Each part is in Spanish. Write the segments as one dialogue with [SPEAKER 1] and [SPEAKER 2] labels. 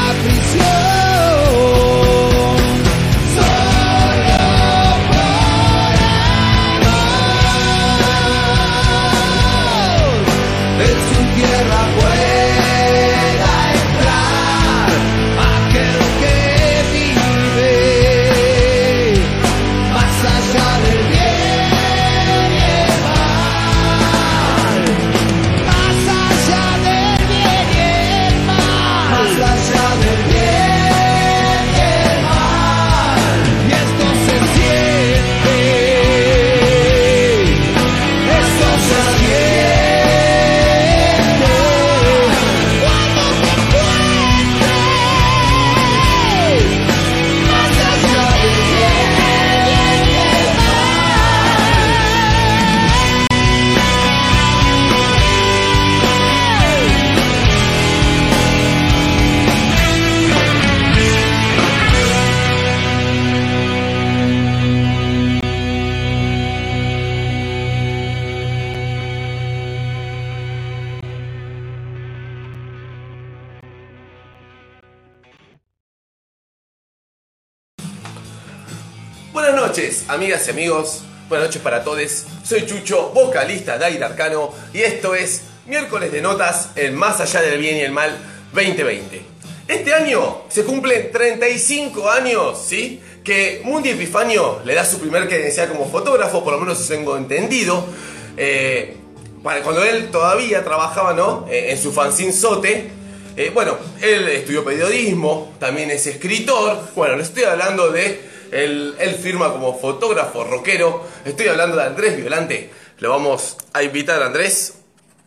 [SPEAKER 1] Buenas noches, amigas y amigos. Buenas noches para todos. Soy Chucho, vocalista de Aire Arcano, y esto es Miércoles de Notas en Más Allá del Bien y el Mal 2020. Este año se cumplen 35 años, ¿sí? Que Mundi Epifanio le da su primer credencial como fotógrafo, por lo menos tengo entendido. Cuando él todavía trabajaba, ¿no? En su fanzine Sote. Bueno, él estudió periodismo, también es escritor. Bueno, les estoy hablando de... Él firma como fotógrafo rockero. Estoy hablando de Andrés Violante. Lo vamos a invitar a Andrés.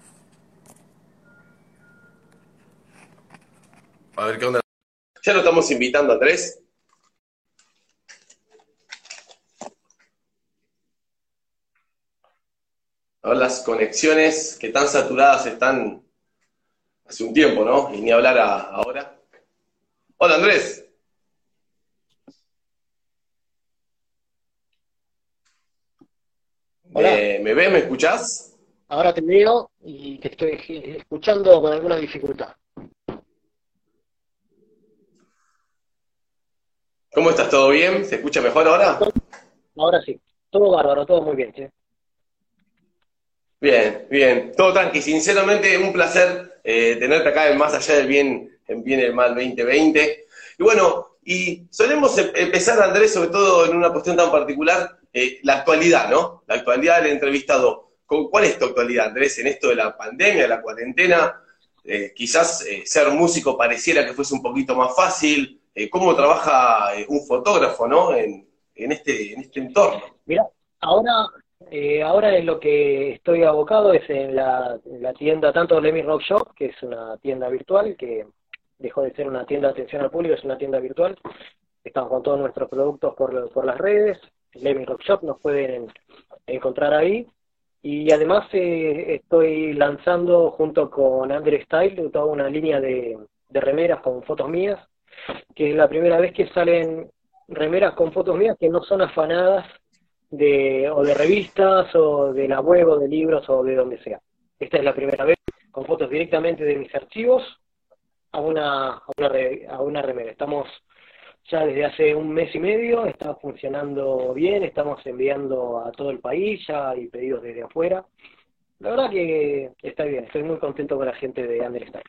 [SPEAKER 1] A ver qué onda. Ya lo estamos invitando, Andrés. A ver las conexiones que tan saturadas están hace un tiempo, ¿no? Y ni hablar ahora. Hola, Andrés.
[SPEAKER 2] Hola.
[SPEAKER 1] ¿Me ves? ¿Me escuchás?
[SPEAKER 2] Ahora te veo y te estoy escuchando con alguna dificultad.
[SPEAKER 1] ¿Cómo estás? ¿Todo bien? ¿Se escucha mejor ahora?
[SPEAKER 2] Ahora sí, todo bárbaro, todo muy bien, ¿sí?
[SPEAKER 1] Bien, bien. Todo tranqui. Sinceramente, un placer tenerte acá en Más Allá del Bien, en Bien y el Mal 2020. Y bueno, y solemos empezar, Andrés, sobre todo en una cuestión tan particular, la actualidad, ¿no? La actualidad del entrevistado. ¿Cuál es tu actualidad, Andrés, en esto de la pandemia, de la cuarentena? Quizás ser músico pareciera que fuese un poquito más fácil. ¿Cómo trabaja un fotógrafo, ¿no? En este entorno.
[SPEAKER 2] Mira, ahora en lo que estoy abocado es en la tienda, tanto Lemmy Rock Shop, que es una tienda virtual, que dejó de ser una tienda de atención al público, es una tienda virtual. Estamos con todos nuestros productos por las redes. Lemmy Rock Shop nos pueden encontrar ahí. Y además estoy lanzando junto con Under Style toda una línea de remeras con fotos mías, que es la primera vez que salen remeras con fotos mías que no son afanadas o de revistas o de la web o de libros o de donde sea. Esta es la primera vez con fotos directamente de mis archivos a una remera. Estamos ya desde hace un mes y medio, está funcionando bien, estamos enviando a todo el país, ya hay pedidos desde afuera. La verdad que está bien, estoy muy contento con la gente de Understyle.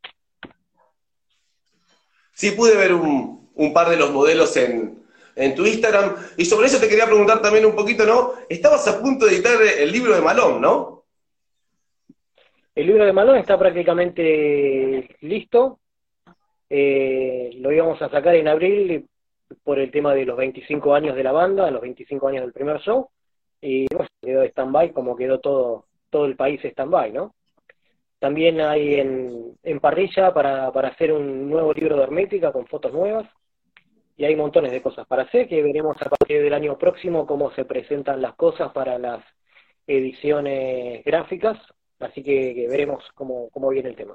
[SPEAKER 1] Sí, pude ver un par de los modelos en tu Instagram, y sobre eso te quería preguntar también un poquito, ¿no? Estabas a punto de editar el libro de Malón, ¿no?
[SPEAKER 2] El libro de Malón está prácticamente listo. Lo íbamos a sacar en abril por el tema de los 25 años de la banda, los 25 años del primer show, y bueno, quedó stand-by como quedó todo el país stand-by, ¿no? También hay en parrilla para hacer un nuevo libro de hermética con fotos nuevas, y hay montones de cosas para hacer, que veremos a partir del año próximo cómo se presentan las cosas para las ediciones gráficas, así que veremos cómo viene el tema.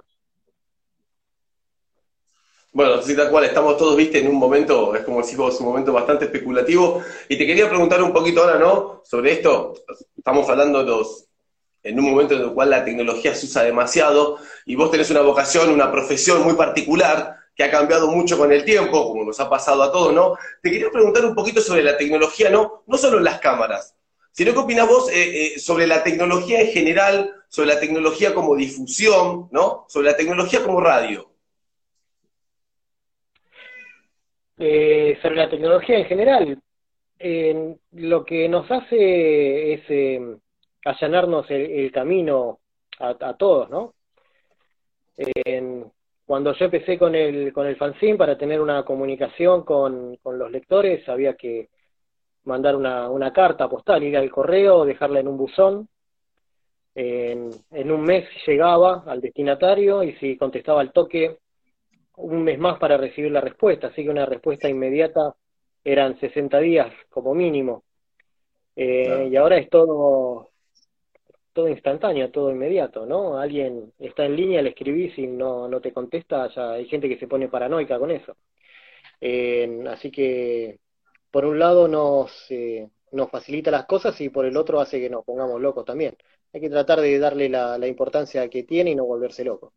[SPEAKER 1] Bueno, sí, tal cual, estamos todos, viste, en un momento, es como decís vos, un momento bastante especulativo, y te quería preguntar un poquito ahora, ¿no?, sobre esto. Estamos hablando en un momento en el cual la tecnología se usa demasiado, y vos tenés una vocación, una profesión muy particular, que ha cambiado mucho con el tiempo, como nos ha pasado a todos, ¿no? Te quería preguntar un poquito sobre la tecnología, no solo en las cámaras, sino qué opinás vos sobre la tecnología en general, sobre la tecnología como difusión, ¿no? Sobre la tecnología como radio.
[SPEAKER 2] Sobre la tecnología en general, lo que nos hace es allanarnos el camino a todos, ¿no? Cuando yo empecé con el fanzine, para tener una comunicación con los lectores, había que mandar una carta postal, ir al correo, dejarla en un buzón. En un mes llegaba al destinatario y si contestaba al toque, un mes más para recibir la respuesta. Así que una respuesta inmediata eran 60 días como mínimo.
[SPEAKER 1] Claro.
[SPEAKER 2] Y ahora es todo instantáneo, todo inmediato, ¿no? Alguien está en línea, le escribís y no te contesta, ya hay gente que se pone paranoica con eso. Así que, por un lado nos facilita las cosas y por el otro hace que nos pongamos locos también. Hay que tratar de darle la importancia que tiene y no volverse loco.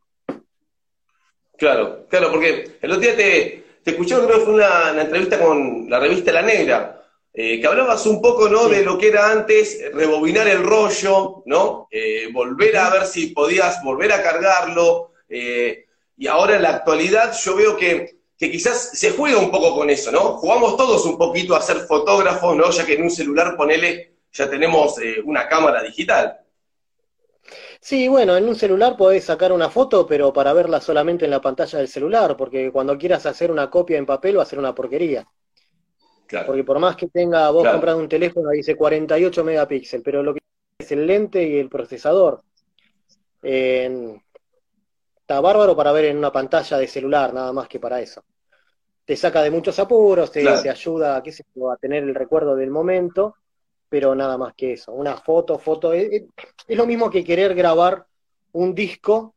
[SPEAKER 1] Claro, claro, porque el otro día te escuché, creo que fue una entrevista con la revista La Negra, que hablabas un poco, ¿no? De
[SPEAKER 2] Sí.
[SPEAKER 1] lo que era antes, rebobinar el rollo, ¿no? Volver a
[SPEAKER 2] Ujú.
[SPEAKER 1] ver si podías volver a cargarlo, y ahora en la actualidad yo veo que quizás se juega un poco con eso, ¿no? Jugamos todos un poquito a ser fotógrafos, ¿no? Ya que en un celular, ponele, ya tenemos una cámara digital.
[SPEAKER 2] Sí, bueno, en un celular podés sacar una foto, pero para verla solamente en la pantalla del celular, porque cuando quieras hacer una copia en papel va a ser una porquería.
[SPEAKER 1] Claro,
[SPEAKER 2] Porque por más que tenga, vos
[SPEAKER 1] claro,
[SPEAKER 2] compras un teléfono, dice 48 megapíxeles, pero lo que es el lente y el procesador. Eh, Está bárbaro para ver en una pantalla de celular, nada más que para eso. Te saca de muchos apuros, te
[SPEAKER 1] claro.
[SPEAKER 2] ayuda, qué sé yo, a tener el recuerdo del momento, pero nada más que eso. Una foto, es lo mismo que querer grabar un disco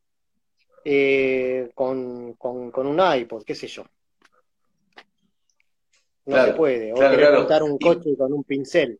[SPEAKER 2] con un iPod, qué sé yo. No se
[SPEAKER 1] Claro,
[SPEAKER 2] puede. O
[SPEAKER 1] claro,
[SPEAKER 2] querer
[SPEAKER 1] claro.
[SPEAKER 2] pintar un coche con un pincel.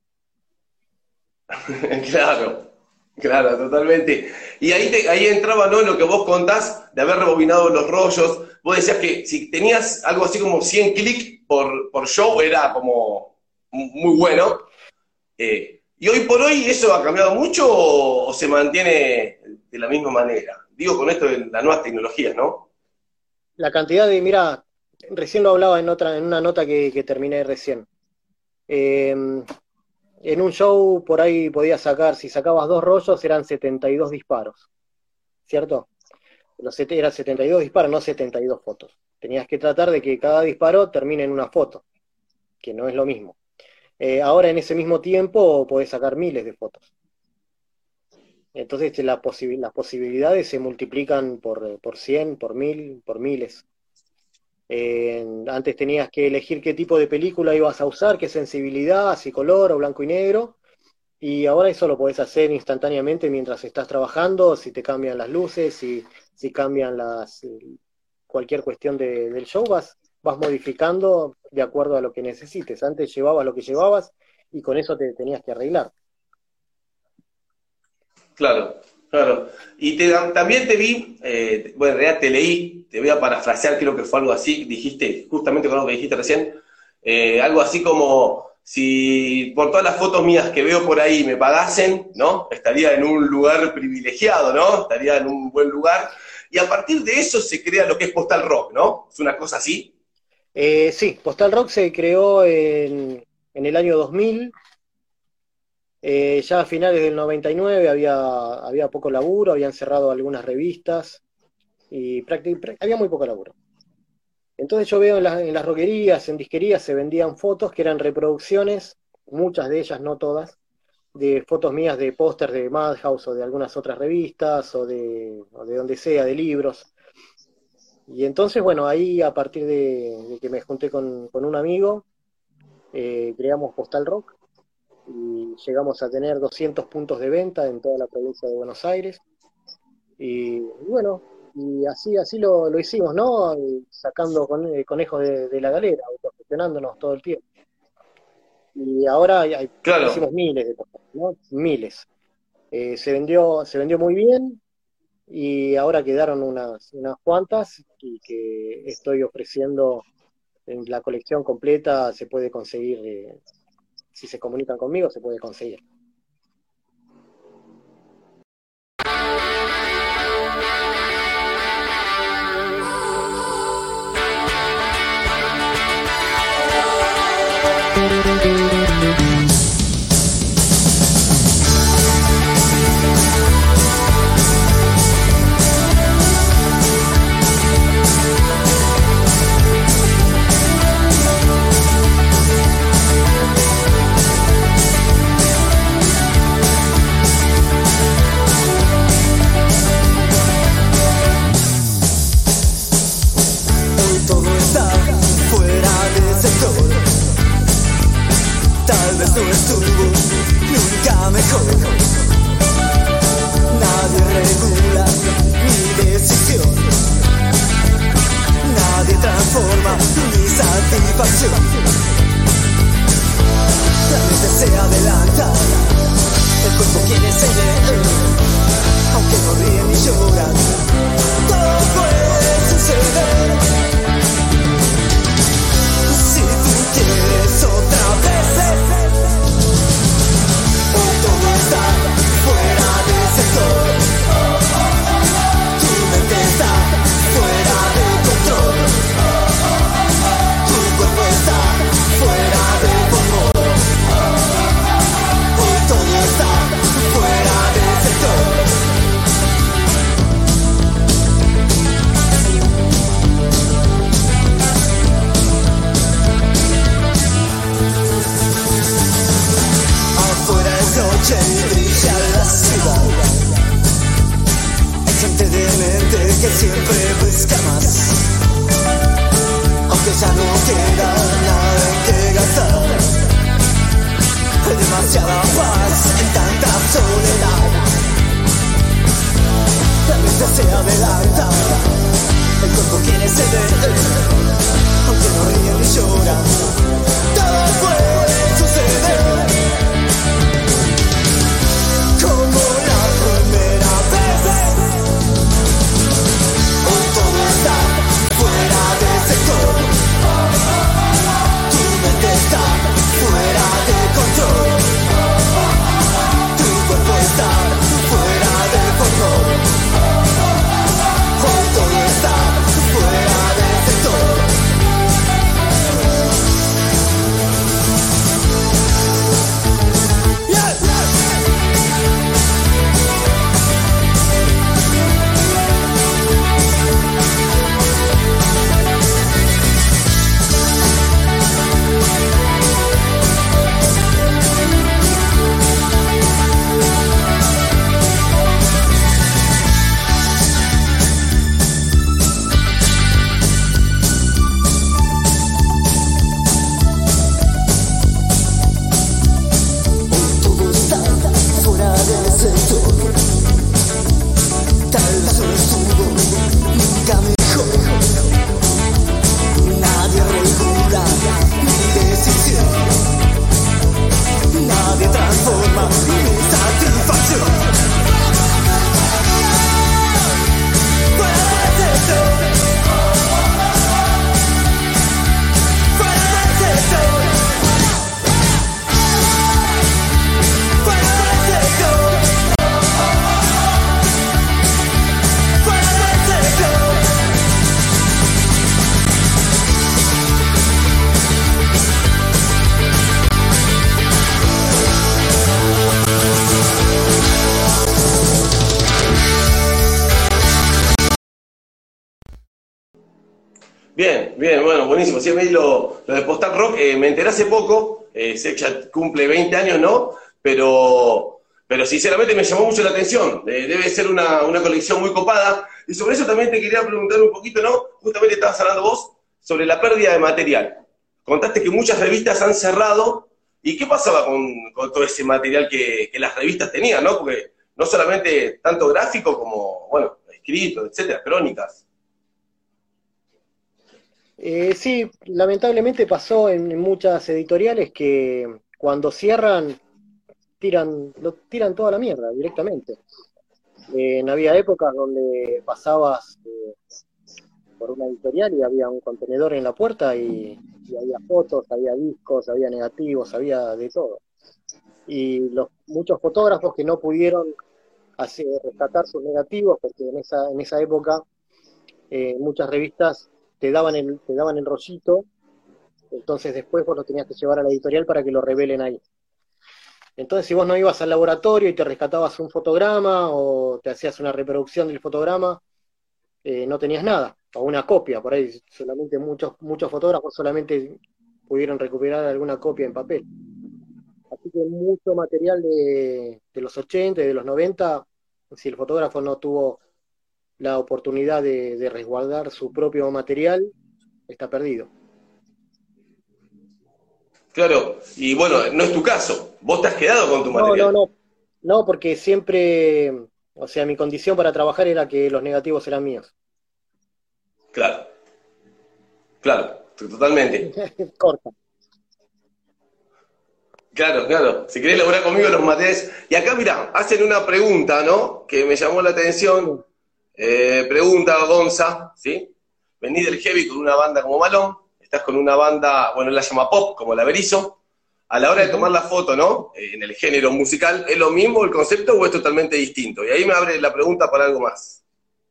[SPEAKER 1] Claro, claro, totalmente. Y ahí entraba, ¿no? Lo que vos contás de haber rebobinado los rollos. Vos decías que si tenías algo así como 100 clics por show era como muy bueno. Y hoy por hoy, ¿eso ha cambiado mucho o se mantiene de la misma manera? Digo con esto de las nuevas tecnologías, ¿no?
[SPEAKER 2] La cantidad de, mira, recién lo hablaba en una nota que terminé recién. Eh, en un show por ahí podías sacar, si sacabas dos rollos eran 72 disparos, ¿cierto? Eran 72 disparos, no 72 fotos. Tenías que tratar de que cada disparo termine en una foto, que no es lo mismo. Ahora en ese mismo tiempo podés sacar miles de fotos. Entonces las posibilidades se multiplican por 100, por 1000, por miles. Antes tenías que elegir qué tipo de película ibas a usar, qué sensibilidad, si color o blanco y negro, y ahora eso lo podés hacer instantáneamente mientras estás trabajando, si te cambian las luces, si cambian cualquier cuestión del show, vas modificando de acuerdo a lo que necesites. Antes llevabas lo que llevabas y con eso te tenías que arreglar.
[SPEAKER 1] Claro, claro. Y también te vi, bueno, en realidad te leí, te voy a parafrasear, creo que fue algo así, dijiste, justamente con lo que dijiste recién, algo así como, si por todas las fotos mías que veo por ahí me pagasen, ¿no? Estaría en un lugar privilegiado, ¿no? Estaría en un buen lugar. Y a partir de eso se crea lo que es Postal Rock, ¿no? Es una cosa así.
[SPEAKER 2] Sí, Postal Rock se creó en el año 2000. Ya a finales del 99 había poco laburo, habían cerrado algunas revistas y había muy poco laburo. Entonces yo veo en las roquerías, en disquerías, se vendían fotos que eran reproducciones, muchas de ellas, no todas, de fotos mías de pósters de Madhouse o de algunas otras revistas o de donde sea, de libros. Y entonces, bueno, ahí a partir de que me junté con un amigo, creamos Postal Rock y llegamos a tener 200 puntos de venta en toda la provincia de Buenos Aires. Y bueno, y así lo hicimos, ¿no? Y sacando conejos de la galera, autogestionándonos todo el tiempo. Y ahora
[SPEAKER 1] Claro,
[SPEAKER 2] hicimos miles de cosas, ¿no? Miles. Se vendió muy bien, y ahora quedaron unas cuantas y que estoy ofreciendo en la colección completa. Se puede conseguir, si se comunican conmigo, se puede conseguir.
[SPEAKER 3] No estuvo nunca mejor. Nadie regula mi decisión. Nadie transforma mi satisfacción. La mente se adelanta, el cuerpo quiere ceder, aunque no ríe ni llora. Todo puede suceder. Si tú quieres otra vez, todo está fuera de sector. Tu mente está fuera de control. Tu cuerpo está fuera de control. Hoy todo está fuera de sector. Afuera es noche y brilla la ciudad. Hay gente demente que siempre busca más, aunque ya no queda nada en que gastar. Hay demasiada paz en tanta soledad. La mente se adelanta, el cuerpo quiere ceder, aunque no ríe ni llora. Todo puede suceder. Como la primera vez, hoy todo está fuera de sector. Tu mente está fuera de control. Tu cuerpo está fuera de control. Hoy todo está fuera de sector. Todo está fuera del sector. Tal vez no estuvo nunca mejor. Nadie regula mi decisión. Nadie transforma mi satisfacción. Fuera del sector. Fuera del sector. Fuera del sector. Fuera del sector.
[SPEAKER 1] Bien, bien, bueno, buenísimo. Sí, a mí lo de Postal Rock me enteré hace poco, sé que ya cumple 20 años, ¿no? Pero sinceramente me llamó mucho la atención. Debe ser una colección muy copada. Y sobre eso también te quería preguntar un poquito, ¿no? Justamente estabas hablando vos sobre la pérdida de material. Contaste que muchas revistas han cerrado. ¿Y qué pasaba con todo ese material que las revistas tenían, ¿no? Porque no solamente tanto gráfico como, bueno, escrito, etcétera, crónicas.
[SPEAKER 2] Sí, lamentablemente pasó en muchas editoriales que cuando cierran tiran toda la mierda directamente. Había épocas donde pasabas por una editorial y había un contenedor en la puerta y había fotos, había discos, había negativos, había de todo. Y muchos fotógrafos que no pudieron rescatar sus negativos, porque en esa época muchas revistas te daban el rollito, entonces después vos lo tenías que llevar a la editorial para que lo revelen ahí. Entonces, si vos no ibas al laboratorio y te rescatabas un fotograma o te hacías una reproducción del fotograma, no tenías nada, o una copia, por ahí solamente muchos fotógrafos solamente pudieron recuperar alguna copia en papel. Así que mucho material de los 80 y de los 90, si el fotógrafo no tuvo la oportunidad de resguardar su propio material, está perdido.
[SPEAKER 1] Claro, y bueno, no es tu caso. Vos te has quedado con tu material.
[SPEAKER 2] No, porque siempre, o sea, mi condición para trabajar era que los negativos eran míos.
[SPEAKER 1] Claro, claro, totalmente.
[SPEAKER 2] Corta.
[SPEAKER 1] Claro. Si querés laburar conmigo los materiales. Y acá, mirá, hacen una pregunta, ¿no? Que me llamó la atención. Pregunta Gonza, ¿sí? Venís del heavy con una banda como Malón, estás con una banda, bueno, la llama pop, como la Berizo. A la hora de tomar la foto, ¿no? En el género musical, ¿es lo mismo el concepto o es totalmente distinto? Y ahí me abre la pregunta para algo más.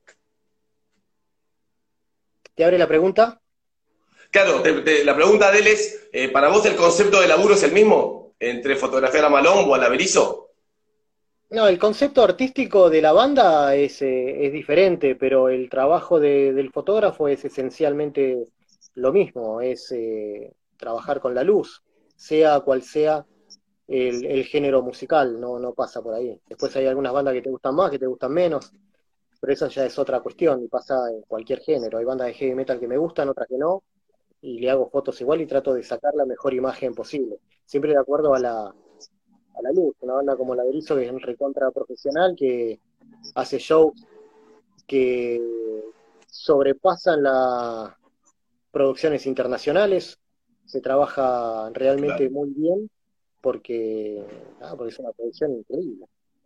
[SPEAKER 2] ¿Te abre la pregunta?
[SPEAKER 1] Claro, la pregunta de él es, ¿para vos el concepto de laburo es el mismo entre fotografiar a Malón o a la Berizo?
[SPEAKER 2] No, el concepto artístico de la banda es diferente, pero el trabajo del fotógrafo es esencialmente lo mismo, es trabajar con la luz, sea cual sea el género musical, no pasa por ahí. Después hay algunas bandas que te gustan más, que te gustan menos, pero eso ya es otra cuestión, y pasa en cualquier género. Hay bandas de heavy metal que me gustan, otras que no, y le hago fotos igual y trato de sacar la mejor imagen posible, siempre de acuerdo a la luz. Una banda como la Berizo, que es un recontra profesional, que hace shows que sobrepasan las producciones internacionales, se trabaja realmente
[SPEAKER 1] Claro.
[SPEAKER 2] muy bien porque es una producción increíble.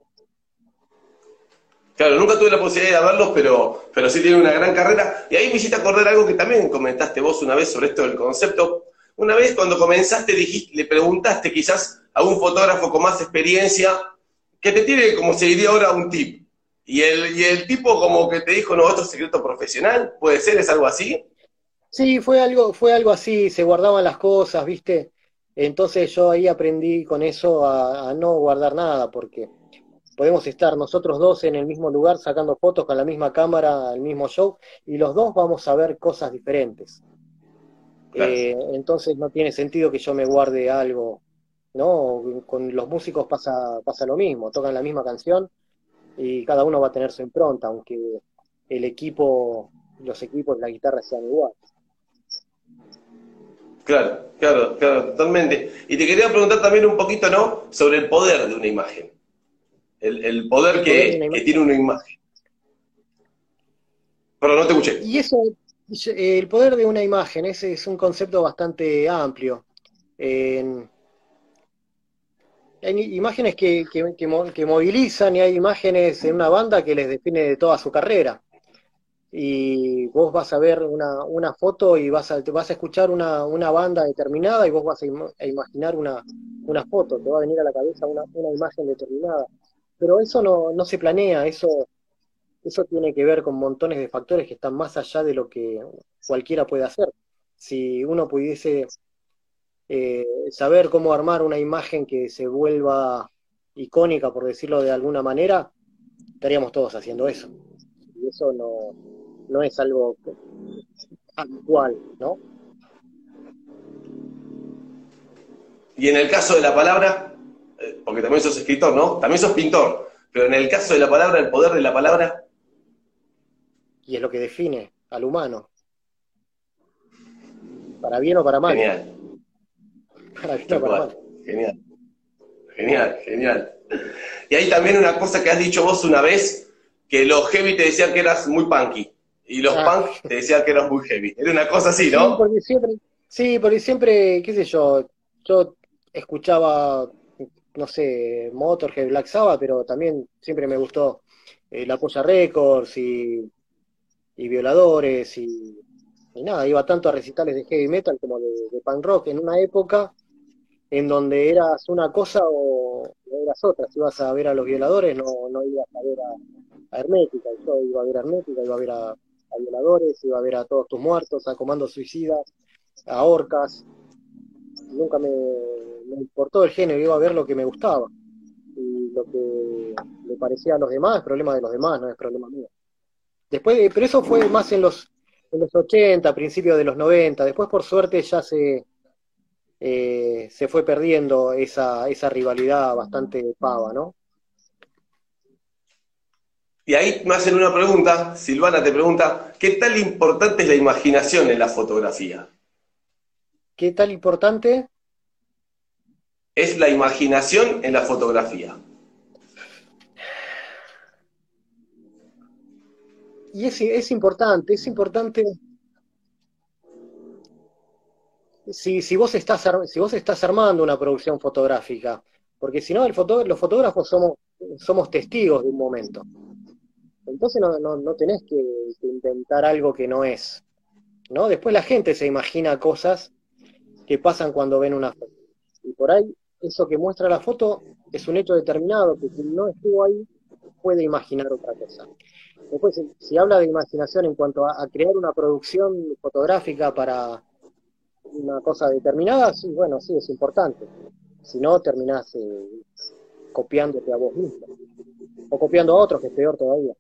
[SPEAKER 1] Claro, nunca tuve la posibilidad de verlos, pero sí tienen una gran carrera. Y ahí me hiciste acordar algo que también comentaste vos una vez sobre esto del concepto. Una vez cuando comenzaste le preguntaste quizás a un fotógrafo con más experiencia que te tiene, como se diría ahora, un tip. Y el tipo como que te dijo, no, esto es secreto profesional, ¿puede ser? ¿Es algo así?
[SPEAKER 2] Sí, fue algo así, se guardaban las cosas, ¿viste? Entonces yo ahí aprendí con eso a no guardar nada, porque podemos estar nosotros dos en el mismo lugar sacando fotos con la misma cámara, el mismo show, y los dos vamos a ver cosas diferentes.
[SPEAKER 1] Claro.
[SPEAKER 2] Entonces no tiene sentido que yo me guarde algo, ¿no? Con los músicos pasa lo mismo, tocan la misma canción y cada uno va a tener su impronta, aunque los equipos, la guitarra sean iguales.
[SPEAKER 1] Claro, totalmente. Y te quería preguntar también un poquito, ¿no? Sobre el poder de una imagen. El poder
[SPEAKER 2] El poder de una
[SPEAKER 1] que
[SPEAKER 2] imagen.
[SPEAKER 1] tiene una imagen. Perdón, no te escuché.
[SPEAKER 2] Y eso, el poder de una imagen, ese es un concepto bastante amplio. En- Hay imágenes que movilizan y hay imágenes en una banda que les define de toda su carrera. Y vos vas a ver una foto y te vas a escuchar una banda determinada y vos vas a imaginar una foto, te va a venir a la cabeza una imagen determinada. Pero eso no se planea, eso tiene que ver con montones de factores que están más allá de lo que cualquiera puede hacer. Si uno pudiese saber cómo armar una imagen que se vuelva icónica, por decirlo de alguna manera, estaríamos todos haciendo eso. Y eso no es algo habitual, ¿no?
[SPEAKER 1] Y en el caso de la palabra, porque también sos escritor, ¿no? También sos pintor, pero en el caso de la palabra, el poder de la palabra,
[SPEAKER 2] Y es lo que define al humano, para bien o para mal,
[SPEAKER 1] genial,
[SPEAKER 2] para bien o
[SPEAKER 1] tal
[SPEAKER 2] para
[SPEAKER 1] cual,
[SPEAKER 2] mal.
[SPEAKER 1] genial. Y hay también una cosa que has dicho vos una vez, que los heavy te decían que eras muy punky, y los
[SPEAKER 2] Ah,
[SPEAKER 1] punk te decían que eras muy heavy. Era una cosa así,
[SPEAKER 2] sí,
[SPEAKER 1] ¿no?
[SPEAKER 2] porque siempre, qué sé yo escuchaba, no sé, Motorhead, Black Sabbath, pero también siempre me gustó La Polla Records y Violadores y nada, iba tanto a recitales de heavy metal como de punk rock en una época en donde eras una cosa o eras otra. Si ibas a ver a los Violadores, no ibas a ver a Hermética. Yo iba a ver a Hermética, iba a ver a Violadores, iba a ver a Todos Tus Muertos, a Comandos Suicidas, a Orcas. Nunca me importó el género, iba a ver lo que me gustaba. Y lo que le parecía a los demás es problema de los demás, no es problema mío. Después, pero eso fue más en los 80, principios de los 90. Después, por suerte, ya se fue perdiendo esa rivalidad bastante pava, ¿no?
[SPEAKER 1] Y ahí me hacen una pregunta, Silvana te pregunta, ¿qué tal importante es la imaginación en la fotografía?
[SPEAKER 2] ¿Qué tal importante?
[SPEAKER 1] Es la imaginación en la fotografía.
[SPEAKER 2] Y es importante, si vos estás armando una producción fotográfica, porque si no, los fotógrafos somos testigos de un momento. Entonces no tenés que inventar algo que no es, ¿no? Después la gente se imagina cosas que pasan cuando ven una foto. Y por ahí, eso que muestra la foto es un hecho determinado, que quien no estuvo ahí puede imaginar otra cosa. Después, si habla de imaginación en cuanto a crear una producción fotográfica para una cosa determinada, sí, bueno, sí, es importante. Si no, terminás copiándote a vos mismo. O copiando a otros, que es peor todavía.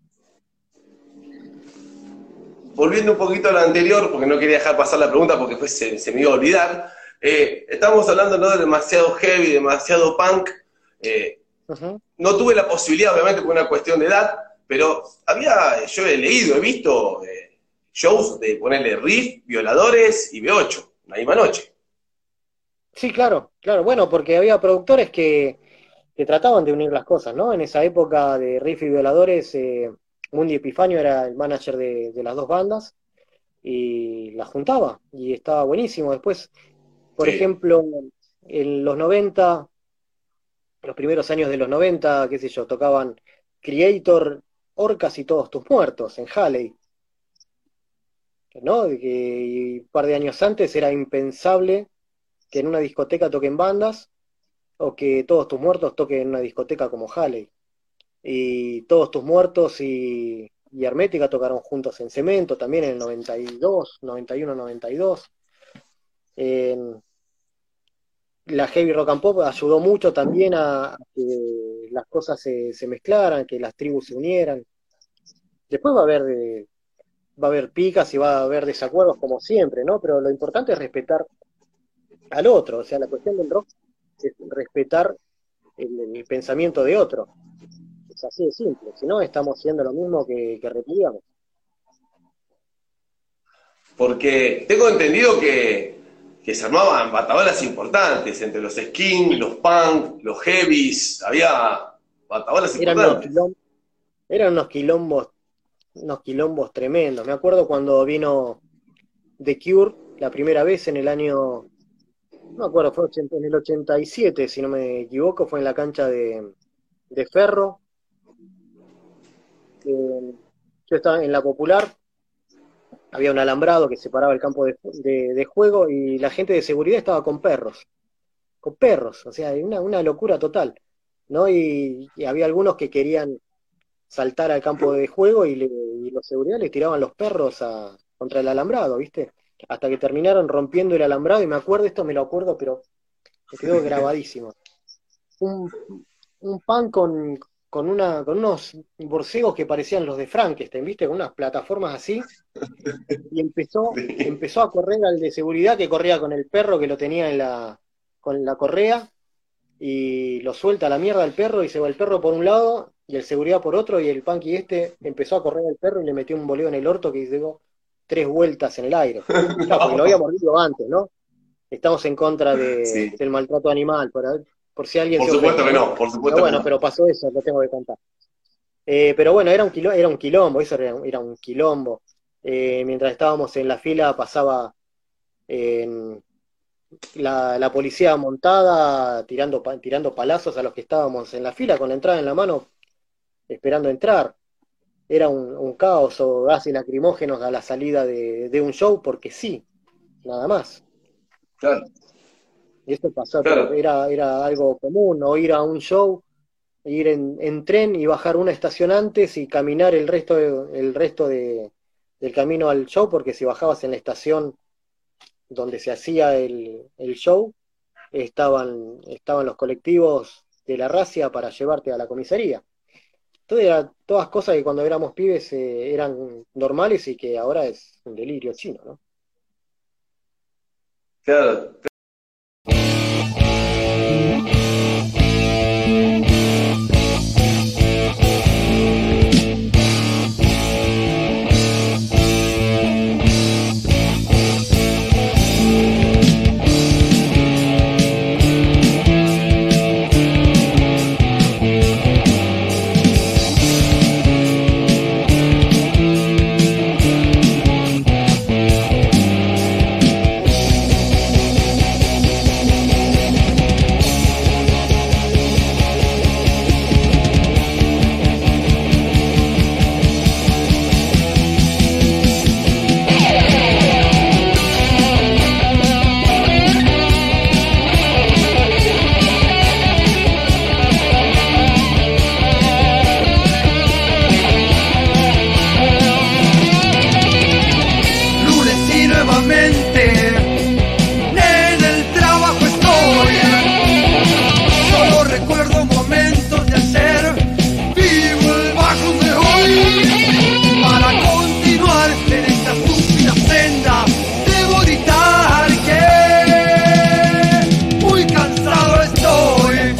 [SPEAKER 1] Volviendo un poquito a lo anterior, porque no quería dejar pasar la pregunta porque después se me iba a olvidar. Estamos hablando, ¿no?, de demasiado heavy, demasiado punk. No tuve la posibilidad, obviamente, por una cuestión de edad, pero yo he leído, he visto shows de ponerle Riff, Violadores y B8, la misma noche.
[SPEAKER 2] Sí, claro. Bueno, porque había productores que trataban de unir las cosas, ¿no? En esa época de Riff y Violadores, Mundi Epifanio era el manager de las dos bandas y las juntaba y estaba buenísimo. Después, por
[SPEAKER 1] Sí.
[SPEAKER 2] ejemplo, en los 90, los primeros años de los 90, qué sé yo, tocaban Creator, Orcas y Todos Tus Muertos en Halley, ¿no? Y un par de años antes era impensable que en una discoteca toquen bandas o que Todos Tus Muertos toquen en una discoteca como Halley. Y Todos Tus Muertos y Hermética tocaron juntos en Cemento, también en el 92, 91, 92. La heavy rock and pop ayudó mucho también a que las cosas se mezclaran, que las tribus se unieran. Después va a haber picas y va a haber desacuerdos como siempre, ¿no? Pero lo importante es respetar al otro, o sea, la cuestión del rock es respetar el pensamiento de otro. Es así de simple, si no estamos haciendo lo mismo que repudiamos.
[SPEAKER 1] Porque tengo entendido que se armaban batabalas importantes entre los skin, los punk, los heavies, había batabalas importantes.
[SPEAKER 2] Eran unos quilombos tremendos. Me acuerdo cuando vino The Cure la primera vez en el año, no me acuerdo, fue en el 87, si no me equivoco, fue en la cancha de Ferro. Yo estaba en la Popular, había un alambrado que separaba el campo de juego y la gente de seguridad estaba con perros, o sea, una locura total, ¿no? Y había algunos que querían saltar al campo de juego y los seguridad les tiraban los perros contra el alambrado, ¿viste? Hasta que terminaron rompiendo el alambrado, y me acuerdo, esto me lo acuerdo, pero me quedó grabadísimo. Un pan con unos borcegos que parecían los de Frankenstein, ¿viste? Con unas plataformas así, y empezó a correr al de seguridad que corría con el perro que lo tenía con la correa, y lo suelta a la mierda el perro y se va el perro por un lado y el seguridad por otro, y el punky empezó a correr al perro y le metió un boleo en el orto que dio 3 vueltas en el aire. Claro, porque lo había mordido antes, ¿no? Estamos en contra
[SPEAKER 1] Sí.
[SPEAKER 2] del maltrato animal, por si alguien
[SPEAKER 1] Por
[SPEAKER 2] se
[SPEAKER 1] supuesto
[SPEAKER 2] ofende,
[SPEAKER 1] que
[SPEAKER 2] ¿no?
[SPEAKER 1] no, por supuesto
[SPEAKER 2] Pero
[SPEAKER 1] que
[SPEAKER 2] bueno,
[SPEAKER 1] no.
[SPEAKER 2] pero pasó eso, lo tengo que contar. Pero bueno, era un quilombo, eso era un quilombo. Mientras estábamos en la fila pasaba la policía montada tirando palazos a los que estábamos en la fila con la entrada en la mano, esperando entrar. Era un caos o gases lacrimógenos a la salida de un show, porque sí, nada más.
[SPEAKER 1] Claro,
[SPEAKER 2] Y esto pasó, pero
[SPEAKER 1] claro.
[SPEAKER 2] era algo común, ¿no? Ir a un show, ir en tren y bajar una estación antes y caminar del camino al show, porque si bajabas en la estación donde se hacía el show, estaban los colectivos de la racia para llevarte a la comisaría. Entonces eran todas cosas que cuando éramos pibes eran normales y que ahora es un delirio chino, ¿no?
[SPEAKER 1] Claro.
[SPEAKER 3] Lunes y nuevamente en el trabajo estoy. Solo recuerdo momentos de ayer. Vivo el bajo de hoy. Para continuar en esta estúpida senda, debo gritar que muy cansado estoy.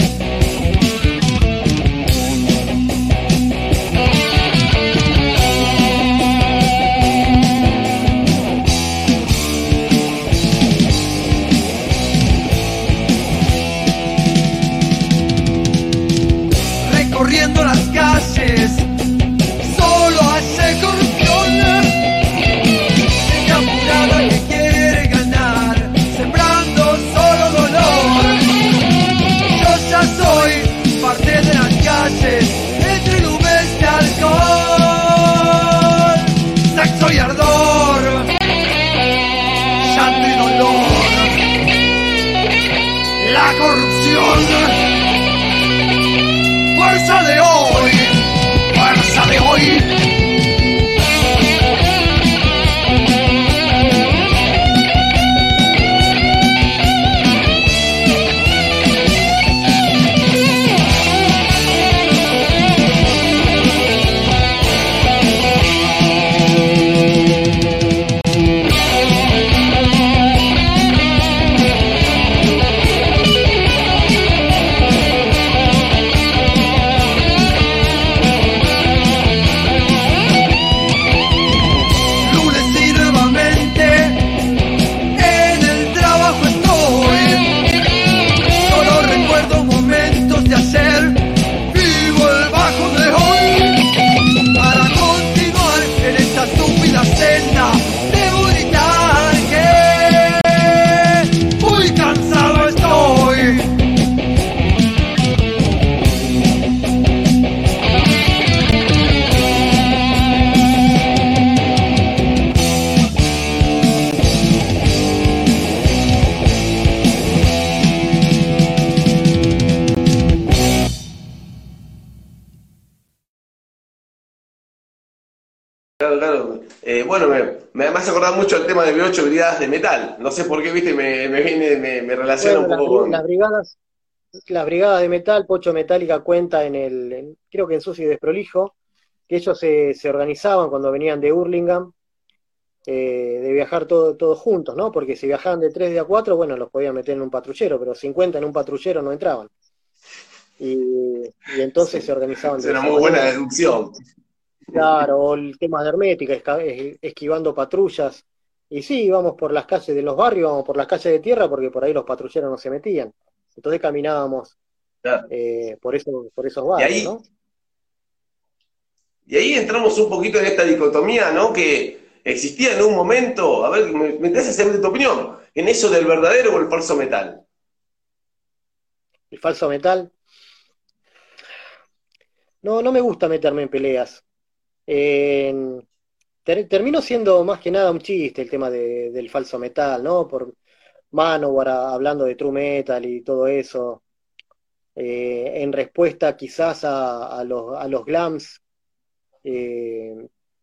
[SPEAKER 3] Recorriendo las calles, solo hace corrupción. Gente apurada que quiere ganar, sembrando solo dolor. Yo ya soy parte de las calles, entre nubes de alcohol, sexo y ardor, llanto y dolor. La corrupción. Fuerza de hoy, fuerza de hoy.
[SPEAKER 1] Claro, claro. Bueno, me hace acordar mucho el tema de B8 Brigadas de Metal. No sé por qué, viste, me relaciona un
[SPEAKER 2] Bueno,
[SPEAKER 1] poco
[SPEAKER 2] las
[SPEAKER 1] con.
[SPEAKER 2] brigadas de metal, Pocho Metálica cuenta creo que en Sucio y Desprolijo, que ellos se organizaban cuando venían de Hurlingham, de viajar todos juntos, ¿no? Porque si viajaban de 3 de a 4, bueno, los podían meter en un patrullero, pero 50 en un patrullero no entraban. Y entonces
[SPEAKER 1] Sí,
[SPEAKER 2] se organizaban
[SPEAKER 1] es
[SPEAKER 2] de
[SPEAKER 1] una
[SPEAKER 2] esa
[SPEAKER 1] muy buena
[SPEAKER 2] manera.
[SPEAKER 1] deducción.
[SPEAKER 2] Claro, o el tema de hermética, esquivando patrullas. Y sí, íbamos por las calles de los barrios, íbamos por las calles de tierra, porque por ahí los patrulleros no se metían. Entonces caminábamos
[SPEAKER 1] Claro.
[SPEAKER 2] por esos
[SPEAKER 1] Y
[SPEAKER 2] barrios,
[SPEAKER 1] ahí,
[SPEAKER 2] ¿no?
[SPEAKER 1] y ahí entramos un poquito en esta dicotomía, ¿no? Que existía en un momento, a ver, me interesa saber tu opinión, en eso del verdadero o el falso metal.
[SPEAKER 2] El falso metal. no me gusta meterme en peleas. Eh, terminó siendo más que nada un chiste el tema del falso metal, ¿no? Por Manowar hablando de true metal y todo eso, en respuesta quizás a los glams, eh,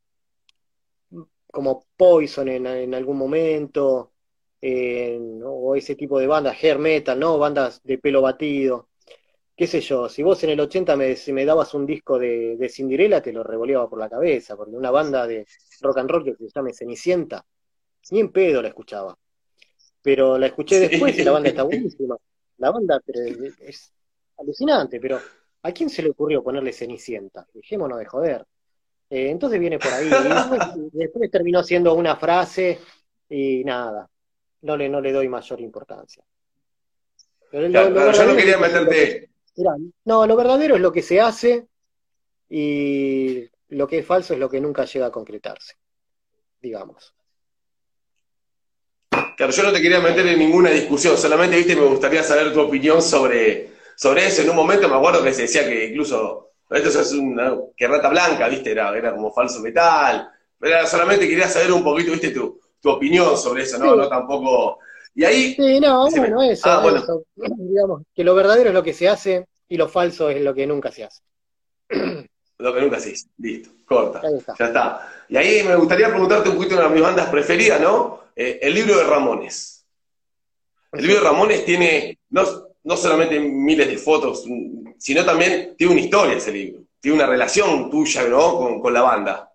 [SPEAKER 2] como Poison en algún momento, o ese tipo de bandas, hair metal, ¿no? Bandas de pelo batido. Qué sé yo, si vos en el 80 si me dabas un disco de Cinderella, te lo revoleaba por la cabeza, porque una banda de rock and roll que se llame Cenicienta, ni en pedo la escuchaba. Pero la escuché después y la banda está
[SPEAKER 1] Sí.
[SPEAKER 2] buenísima. La banda pero es alucinante, pero ¿a quién se le ocurrió ponerle Cenicienta? Dejémonos de joder. Entonces viene por ahí, y después terminó siendo una frase y nada, no le doy mayor importancia. Pero lo,
[SPEAKER 1] Claro,
[SPEAKER 2] lo
[SPEAKER 1] claro, yo no
[SPEAKER 2] verdadero es
[SPEAKER 1] quería
[SPEAKER 2] lo que,
[SPEAKER 1] meterte.
[SPEAKER 2] mirá, no, lo verdadero es lo que se hace y lo que es falso es lo que nunca llega a concretarse, digamos.
[SPEAKER 1] Claro, yo no te quería meter en ninguna discusión, solamente, viste, me gustaría saber tu opinión sobre eso. En un momento me acuerdo que se decía que incluso esto es una que rata blanca, viste, era como falso metal. Pero solamente quería saber un poquito, viste, tu opinión sobre eso,
[SPEAKER 2] Sí,
[SPEAKER 1] no tampoco. Y ahí,
[SPEAKER 2] sí, no,
[SPEAKER 1] decime,
[SPEAKER 2] bueno,
[SPEAKER 1] ah, bueno,
[SPEAKER 2] eso, digamos, que lo verdadero es lo que se hace y lo falso es lo que nunca se hace.
[SPEAKER 1] lo que nunca se hizo, listo, corta,
[SPEAKER 2] Ahí está.
[SPEAKER 1] ya está. Y ahí me gustaría preguntarte un poquito una de mis bandas preferidas, ¿no? El libro de Ramones. El libro
[SPEAKER 2] Sí.
[SPEAKER 1] de Ramones tiene no solamente miles de fotos, sino también tiene una historia ese libro. Tiene una relación tuya, ¿no? Con la banda.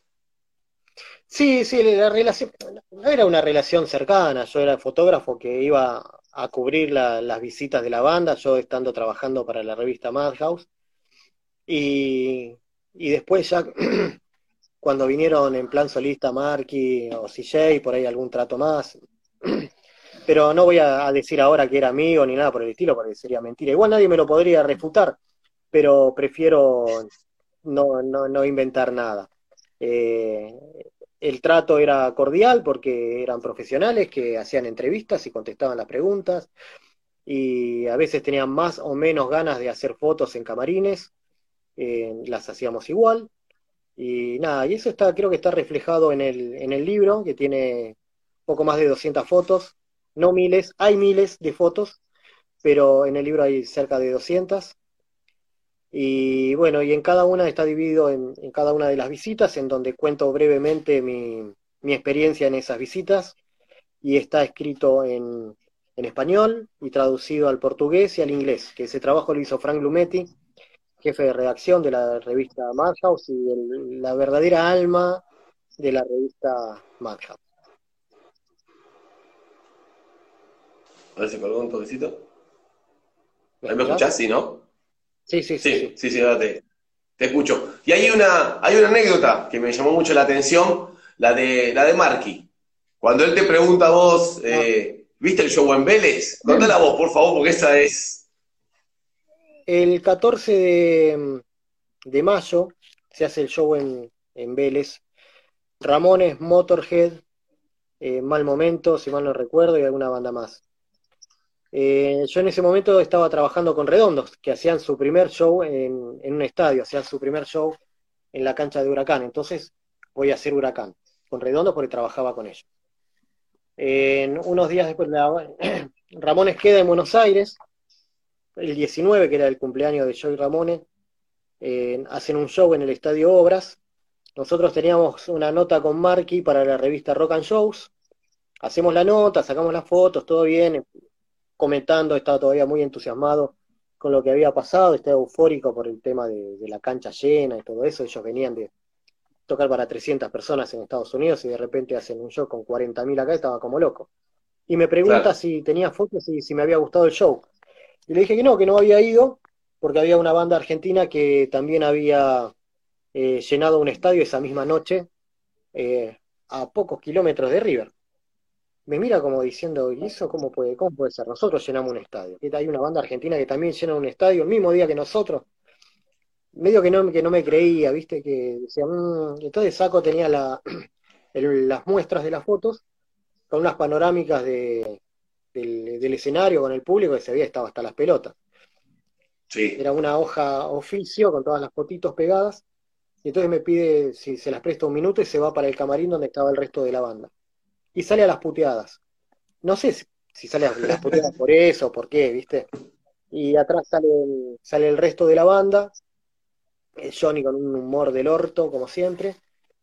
[SPEAKER 2] Sí, sí, la relación, no era una relación cercana, yo era el fotógrafo que iba a cubrir las visitas de la banda, yo estando trabajando para la revista Madhouse, y, y después ya cuando vinieron en plan solista Marky o CJ, por ahí algún trato más, pero no voy a decir ahora que era amigo ni nada por el estilo, porque sería mentira. Igual nadie me lo podría refutar, pero prefiero no inventar nada. Eh, el trato era cordial porque eran profesionales que hacían entrevistas y contestaban las preguntas, y a veces tenían más o menos ganas de hacer fotos en camarines, las hacíamos igual. Y nada, y eso creo que está reflejado en el libro, que tiene poco más de 200 fotos, no miles, hay miles de fotos, pero en el libro hay cerca de 200. Y bueno, y en cada una está dividido en cada una de las visitas, en donde cuento brevemente mi experiencia en esas visitas, y está escrito en español y traducido al portugués y al inglés, que ese trabajo lo hizo Frank Lumetti, jefe de redacción de la revista Madhouse y la verdadera alma de la revista Madhouse.
[SPEAKER 1] A ver si colgó un toquecito.
[SPEAKER 2] ¿Me
[SPEAKER 1] ¿Ahí me
[SPEAKER 2] escuchás?
[SPEAKER 1] escuchás? Sí, ¿no?
[SPEAKER 2] Sí, sí, sí,
[SPEAKER 1] Sí,
[SPEAKER 2] sí.
[SPEAKER 1] sí, sí, ahora te escucho. Y hay una anécdota que me llamó mucho la atención, la de Marky. Cuando él te pregunta a vos,
[SPEAKER 2] Ah,
[SPEAKER 1] ¿viste el show en Vélez? Contala vos, por favor, porque esa es.
[SPEAKER 2] el 14 de mayo se hace el show en Vélez. Ramones, Motorhead, Mal Momento, si mal no recuerdo, y alguna banda más. Yo en ese momento estaba trabajando con Redondos, que hacían su primer show en un estadio, hacían su primer show en la cancha de Huracán. Entonces voy a hacer Huracán con Redondos porque trabajaba con ellos. Unos días después, Ramones queda en Buenos Aires, el 19, que era el cumpleaños de Joey Ramone, hacen un show en el Estadio Obras. Nosotros teníamos una nota con Marky para la revista Rock and Shows. Hacemos la nota, sacamos las fotos, todo bien, comentando, estaba todavía muy entusiasmado con lo que había pasado, estaba eufórico por el tema de la cancha llena y todo eso. Ellos venían de tocar para 300 personas en Estados Unidos y de repente hacen un show con 40.000 acá, estaba como loco. Y me pregunta
[SPEAKER 1] Claro.
[SPEAKER 2] si tenía fotos y si me había gustado el show. Y le dije que no había ido, porque había una banda argentina que también había llenado un estadio esa misma noche, a pocos kilómetros de River. Me mira como diciendo, ¿y eso cómo puede ser? Nosotros llenamos un estadio. Hay una banda argentina que también llena un estadio el mismo día que nosotros. Medio que no me creía, ¿viste? Que decía, Entonces Saco tenía las muestras de las fotos con unas panorámicas del escenario con el público que se veía, estaba hasta las pelotas.
[SPEAKER 1] Sí.
[SPEAKER 2] Era una hoja oficio con todas las fotitos pegadas, y entonces me pide si se las presto un minuto y se va para el camarín donde estaba el resto de la banda. Y sale a las puteadas. No sé si sale a las puteadas por eso o por qué, ¿viste? Y atrás sale el resto de la banda, Johnny con un humor del orto, como siempre.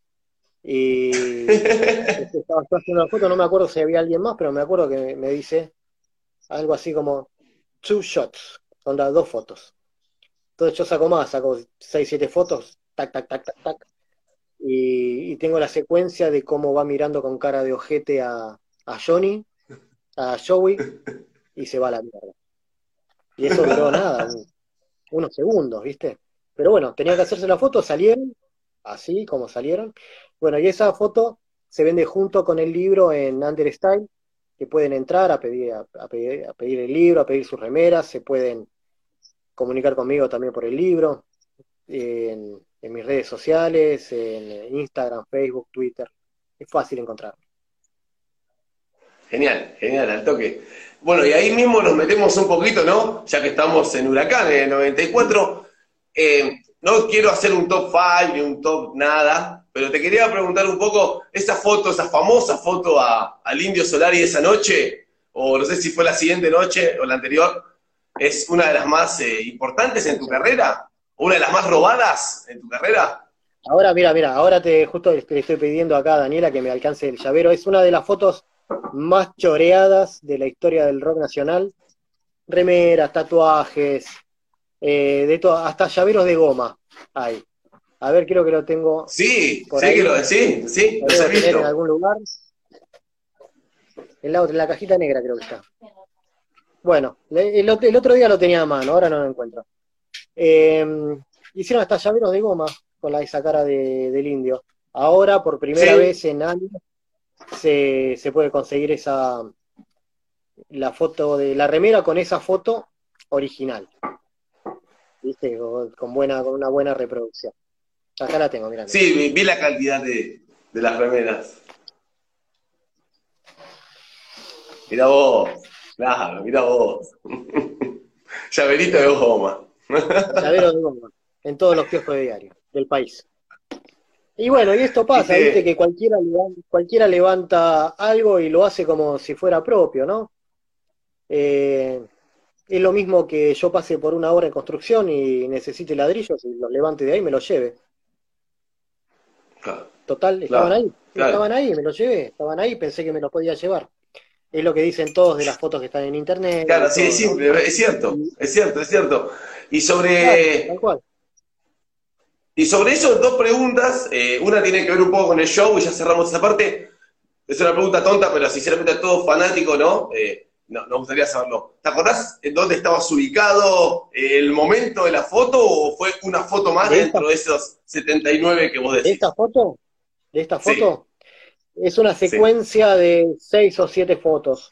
[SPEAKER 2] Y estaba yo haciendo una foto, no me acuerdo si había alguien más, pero me acuerdo que me dice algo así como two shots, onda 2 fotos. Entonces yo saco más, saco 6, 7 fotos, tac, tac, tac, tac, tac, y tengo la secuencia de cómo va mirando con cara de ojete a Johnny, a Joey, y se va a la mierda. Y eso duró nada, unos segundos, ¿viste? Pero bueno, tenía que hacerse la foto, salieron, así como salieron. Bueno, y esa foto se vende junto con el libro en Understyle, que pueden entrar a pedir el libro, a pedir sus remeras, se pueden comunicar conmigo también por el libro, en mis redes sociales, en Instagram, Facebook, Twitter. Es fácil encontrar.
[SPEAKER 1] Genial, genial, al toque. Bueno, y ahí mismo nos metemos un poquito, ¿no? Ya que estamos en Huracán, en el 94. No quiero hacer un top 5 ni un top nada, pero te quería preguntar un poco, esa foto, esa famosa foto al Indio Solari esa noche, o no sé si fue la siguiente noche o la anterior, ¿es una de las más importantes en tu carrera? ¿Una de las más robadas en tu carrera?
[SPEAKER 2] Ahora, mira, ahora justo le estoy pidiendo acá a Daniela que me alcance el llavero. Es una de las fotos más choreadas de la historia del rock nacional. Remeras, tatuajes, de todo, hasta llaveros de goma hay. A ver, creo que lo tengo
[SPEAKER 1] Sí,
[SPEAKER 2] por
[SPEAKER 1] sí que
[SPEAKER 2] ahí.
[SPEAKER 1] sí,
[SPEAKER 2] Lo
[SPEAKER 1] los he
[SPEAKER 2] debo tener en
[SPEAKER 1] visto.
[SPEAKER 2] algún lugar. En la cajita negra creo que está. Bueno, el otro día lo tenía a mano, ahora no lo encuentro. Eh, Hicieron hasta llaveros de goma con esa cara del indio. Ahora, por primera
[SPEAKER 1] Sí,
[SPEAKER 2] vez en años, se puede conseguir la foto de la remera con esa foto original, ¿viste? Con una buena reproducción. Acá la tengo, mira, mira.
[SPEAKER 1] sí, vi la cantidad de las remeras. Mira vos, claro, mira vos. Llaverito de goma.
[SPEAKER 2] Llavero de goma, en todos los kioscos de diario del país. Y bueno, y esto
[SPEAKER 1] Y
[SPEAKER 2] pasa, viste, que
[SPEAKER 1] te,
[SPEAKER 2] cualquiera levanta algo y lo hace como si fuera propio, ¿no? Eh, es lo mismo que yo pase por una obra en construcción y necesite ladrillos y los levante de ahí y me los lleve.
[SPEAKER 1] claro,
[SPEAKER 2] Total,
[SPEAKER 1] claro, claro.
[SPEAKER 2] estaban ahí, me los llevé, estaban ahí, pensé que me los podía llevar. Es lo que dicen todos de las fotos que están en internet y
[SPEAKER 1] Claro, sí, es
[SPEAKER 2] todo, ¿no?
[SPEAKER 1] simple, es cierto,
[SPEAKER 2] Y,
[SPEAKER 1] es cierto, es cierto. Y
[SPEAKER 2] claro, tal
[SPEAKER 1] sobre,
[SPEAKER 2] cual.
[SPEAKER 1] y sobre eso, dos preguntas. Una tiene que ver un poco con el show y ya cerramos esa parte. Es una pregunta tonta, pero sinceramente a todo fanático, ¿no? No, nos gustaría saberlo. ¿Te acordás en dónde estabas ubicado, el momento de la foto, o fue una foto más
[SPEAKER 2] De esta,
[SPEAKER 1] dentro de esos 79 que vos
[SPEAKER 2] de esta
[SPEAKER 1] decís?
[SPEAKER 2] foto, de esta
[SPEAKER 1] Sí,
[SPEAKER 2] foto, es una
[SPEAKER 1] sí,
[SPEAKER 2] secuencia de 6 o 7 fotos.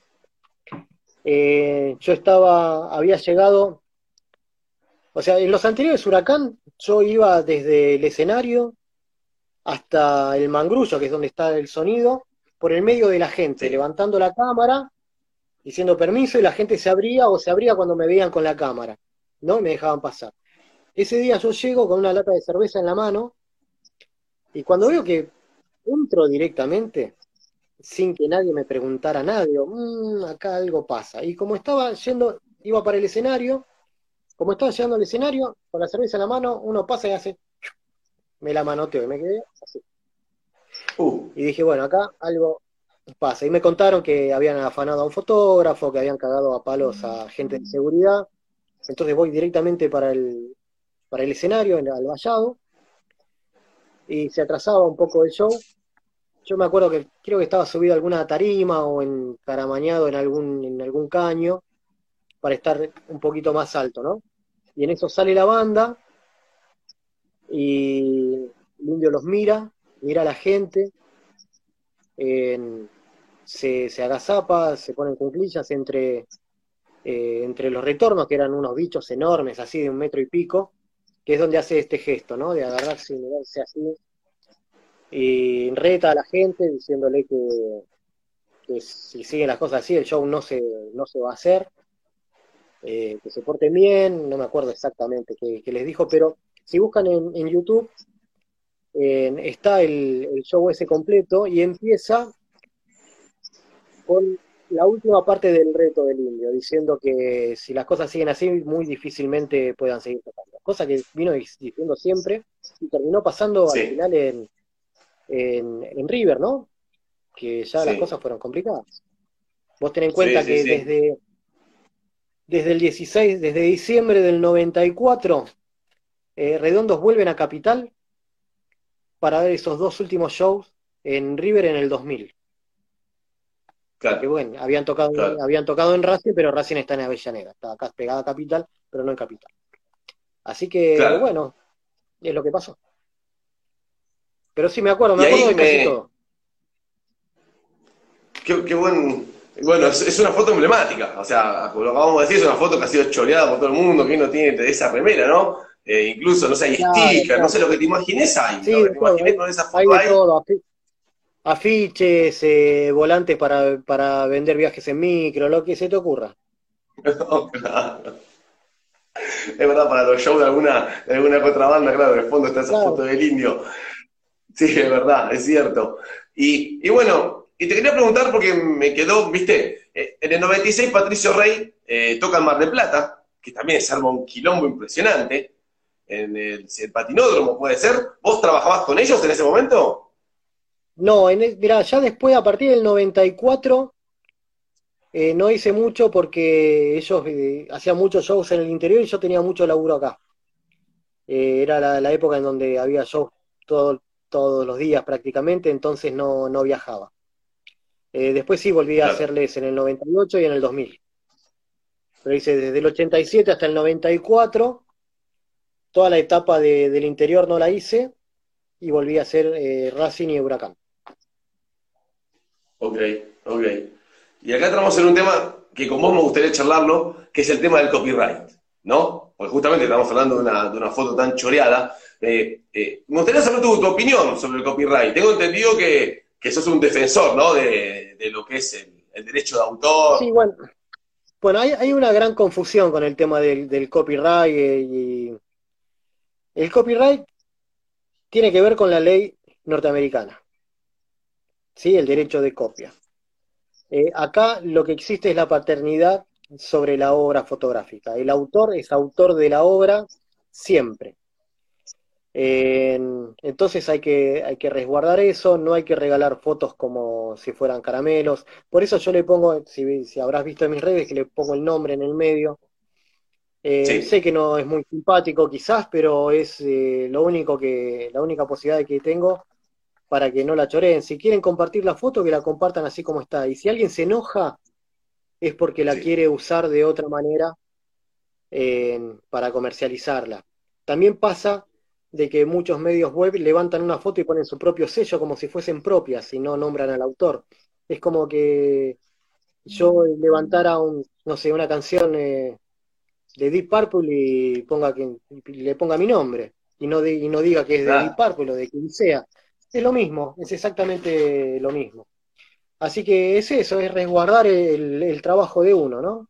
[SPEAKER 2] Había llegado, o sea, en los anteriores Huracán, yo iba desde el escenario hasta el mangrullo, que es donde está el sonido, por el medio de la gente,
[SPEAKER 1] sí.
[SPEAKER 2] levantando la cámara, diciendo permiso, y la gente se abría o se abría cuando me veían con la cámara, ¿no? Y me dejaban pasar. Ese día yo llego con una lata de cerveza en la mano, y cuando veo que entro directamente, sin que nadie me preguntara nada, digo, acá algo pasa. Y como estaba yendo, iba para el escenario, como estaba llegando al escenario, con la cerveza en la mano, uno pasa y hace, me la manoteo y me quedé así.
[SPEAKER 1] Uh,
[SPEAKER 2] Y dije, bueno, acá algo pasa. Y me contaron que habían afanado a un fotógrafo, que habían cagado a palos a gente de seguridad. Entonces voy directamente para el escenario, al vallado, y se atrasaba un poco el show. Yo me acuerdo que creo que estaba subido a alguna tarima o encaramañado en algún caño para estar un poquito más alto, ¿no? Y en eso sale la banda y el indio los mira a la gente, en- se agazapa, se pone en cuclillas entre los retornos, que eran unos bichos enormes, así de 1 metro y pico, que es donde hace este gesto, ¿no? De agarrarse y mirarse así, y reta a la gente diciéndole que si siguen las cosas así, el show no se va a hacer. que se porten bien, no me acuerdo exactamente qué les dijo, pero si buscan en YouTube, está el show ese completo y empieza con la última parte del reto del indio, diciendo que si las cosas siguen así, muy difícilmente puedan seguir tocando. Cosa que vino diciendo siempre y terminó pasando al
[SPEAKER 1] Sí,
[SPEAKER 2] final en River, ¿no? Que ya las
[SPEAKER 1] sí,
[SPEAKER 2] cosas fueron complicadas. Vos ten en
[SPEAKER 1] sí,
[SPEAKER 2] cuenta
[SPEAKER 1] sí,
[SPEAKER 2] que
[SPEAKER 1] sí.
[SPEAKER 2] desde el 16, desde diciembre del 94, Redondos vuelven a Capital para ver esos dos últimos shows en River en el 2000. Porque
[SPEAKER 1] Claro,
[SPEAKER 2] bueno,
[SPEAKER 1] claro,
[SPEAKER 2] habían tocado en Racing, pero Racing está en Avellaneda, está acá pegada a Capital, pero no en Capital. Así que
[SPEAKER 1] claro.
[SPEAKER 2] bueno, es lo que pasó. Pero sí, me
[SPEAKER 1] Y
[SPEAKER 2] acuerdo
[SPEAKER 1] ahí
[SPEAKER 2] de casi
[SPEAKER 1] me,
[SPEAKER 2] todo.
[SPEAKER 1] qué buen, bueno, es una foto emblemática, o sea, como lo acabamos de decir, es una foto que ha sido choreada por todo el mundo, que uno tiene de esa remera, ¿no? Incluso, no sé, hay
[SPEAKER 2] Claro,
[SPEAKER 1] stickers, no sé
[SPEAKER 2] claro.
[SPEAKER 1] lo que te imagines hay, lo
[SPEAKER 2] Sí,
[SPEAKER 1] que
[SPEAKER 2] de
[SPEAKER 1] te
[SPEAKER 2] todo,
[SPEAKER 1] imaginé con esa
[SPEAKER 2] hay
[SPEAKER 1] foto
[SPEAKER 2] de
[SPEAKER 1] ahí.
[SPEAKER 2] todo. Afiches, volantes para vender viajes en micro, lo que se te ocurra.
[SPEAKER 1] No, claro. Es verdad, para los shows de alguna que otra banda, claro, de fondo está esa
[SPEAKER 2] Claro.
[SPEAKER 1] foto del indio. Sí, es verdad, es cierto. Y bueno, y te quería preguntar porque me quedó, viste, en el 96 Patricio Rey toca en Mar del Plata, que también se arma un quilombo impresionante, en el patinódromo, ¿puede ser? ¿Vos trabajabas con ellos en ese momento?
[SPEAKER 2] No, mirá, ya después, a partir del 94, no hice mucho porque ellos hacían muchos shows en el interior y yo tenía mucho laburo acá. Era la época en donde había shows todos los días prácticamente, entonces no viajaba. Después sí volví a
[SPEAKER 1] Claro,
[SPEAKER 2] hacerles en el 98 y en el 2000. Pero hice desde el 87 hasta el 94, toda la etapa del interior no la hice y volví a hacer Racing y Huracán.
[SPEAKER 1] ok, ok. Y acá entramos en un tema que con vos me gustaría charlarlo, que es el tema del copyright, ¿no? Porque justamente estamos hablando de una foto tan choreada. Me gustaría saber tu opinión sobre el copyright. Tengo entendido que sos un defensor, ¿no? De lo que es el derecho de
[SPEAKER 2] Sí,
[SPEAKER 1] autor.
[SPEAKER 2] bueno, hay una gran confusión con el tema del copyright y el copyright tiene que ver con la ley norteamericana, ¿sí? El derecho de copia. Acá lo que existe es la paternidad sobre la obra fotográfica. El autor es autor de la obra siempre. Entonces hay que resguardar eso, no hay que regalar fotos como si fueran caramelos. Por eso yo le pongo, si habrás visto en mis redes, que le pongo el nombre en el medio. Sé
[SPEAKER 1] Sí,
[SPEAKER 2] que no es muy simpático quizás, pero es la única posibilidad que tengo para que no la choreen. Si quieren compartir la foto, que la compartan así como está. Y si alguien se enoja, es porque la
[SPEAKER 1] sí.
[SPEAKER 2] quiere usar de otra manera para comercializarla. También pasa de que muchos medios web levantan una foto y ponen su propio sello como si fuesen propias y no nombran al autor. Es como que yo levantara no sé, una canción de Deep Purple y le ponga mi nombre y no diga que es de Deep
[SPEAKER 1] Ah,
[SPEAKER 2] Purple o de quien sea. Es lo mismo, es exactamente lo mismo. Así que es eso, es resguardar el trabajo de uno, ¿no?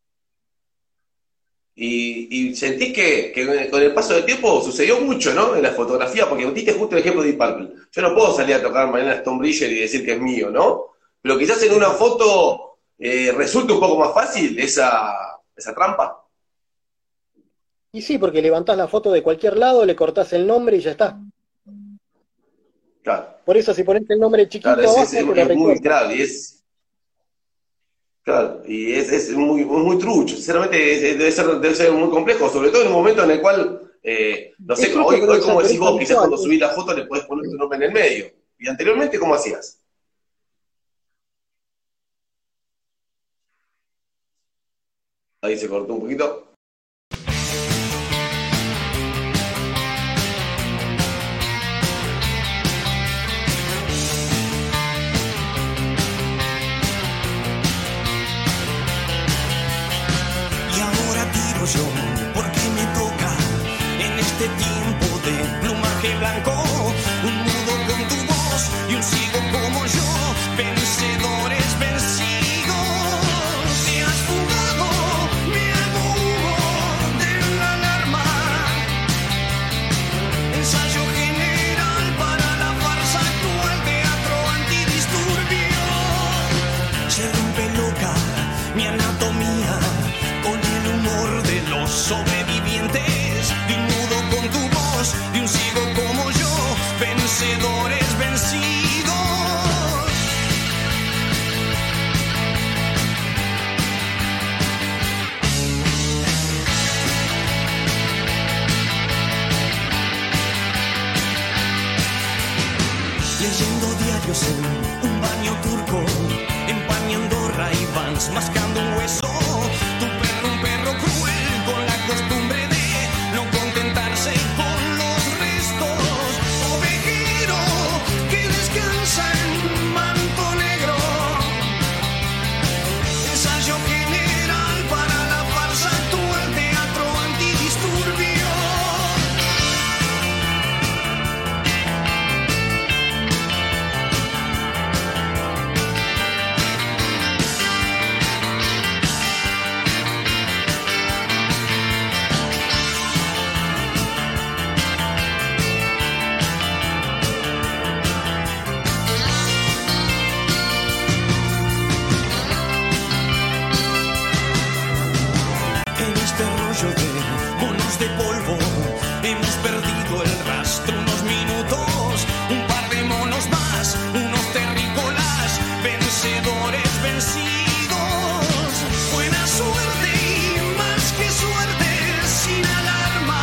[SPEAKER 1] y sentís que con el paso del tiempo sucedió mucho, ¿no? En la fotografía, porque diste justo el ejemplo de Deep Purple. Yo no puedo salir a tocar mañana Stone Bridger y decir que es mío, ¿no? Pero quizás en una foto resulta un poco más fácil esa trampa.
[SPEAKER 2] Y sí, porque levantás la foto de cualquier lado, le cortás el nombre y ya está.
[SPEAKER 1] Claro,
[SPEAKER 2] Por eso si pones el nombre
[SPEAKER 1] claro,
[SPEAKER 2] chiquito abajo, te lo
[SPEAKER 1] es muy,
[SPEAKER 2] recorta.
[SPEAKER 1] claro, claro, es muy, muy trucho. Sinceramente, debe ser muy complejo, sobre todo en un momento en el cual, no
[SPEAKER 2] Es
[SPEAKER 1] sé,
[SPEAKER 2] trucho,
[SPEAKER 1] hoy como
[SPEAKER 2] pero
[SPEAKER 1] decís
[SPEAKER 2] es
[SPEAKER 1] vos, quizás
[SPEAKER 2] habitual.
[SPEAKER 1] cuando subís la foto le podés poner tu nombre en el medio. Y anteriormente, ¿cómo hacías? Ahí se cortó un poquito.
[SPEAKER 3] Y ahora tiro yo, porque me toca en este tiempo de plumaje blanco. Un mudo con tu voz y un ciego como yo, vencedores vencidos. Te has fugado, me hago refugios en un baño turco, empañando Ray-Bans, mascando un hueso. Tu perro, un perro cruel, con la costumbre de no contentarse con los restos. Ovejero que descansa en manto negro, ensayo general para la farsa actual, teatro antidisturbio. En este rollo de monos de polvo hemos perdido el rastro unos minutos, un par de monos más, unos terrícolas, vencedores vencidos. Buena suerte y más que suerte, sin alarma.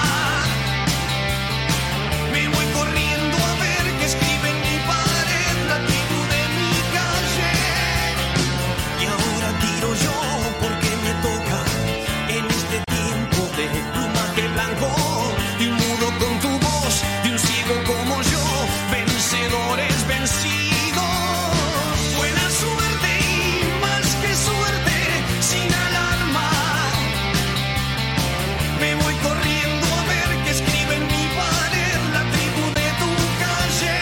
[SPEAKER 3] Me voy corriendo a ver qué escribe en mi pared la tribu de mi calle. Y ahora tiro yo porque me toca en este tiempo de plumaje blanco y un mudo con tu voz de un ciego como yo, vencedores vencidos. Buena suerte y más que suerte, sin alarma. Me voy corriendo a ver qué escribe en mi pared la tribu de tu calle.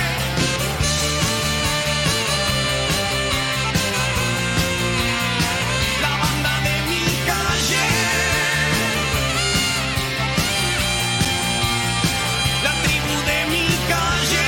[SPEAKER 3] La banda de mi calle, la tribu de mi calle.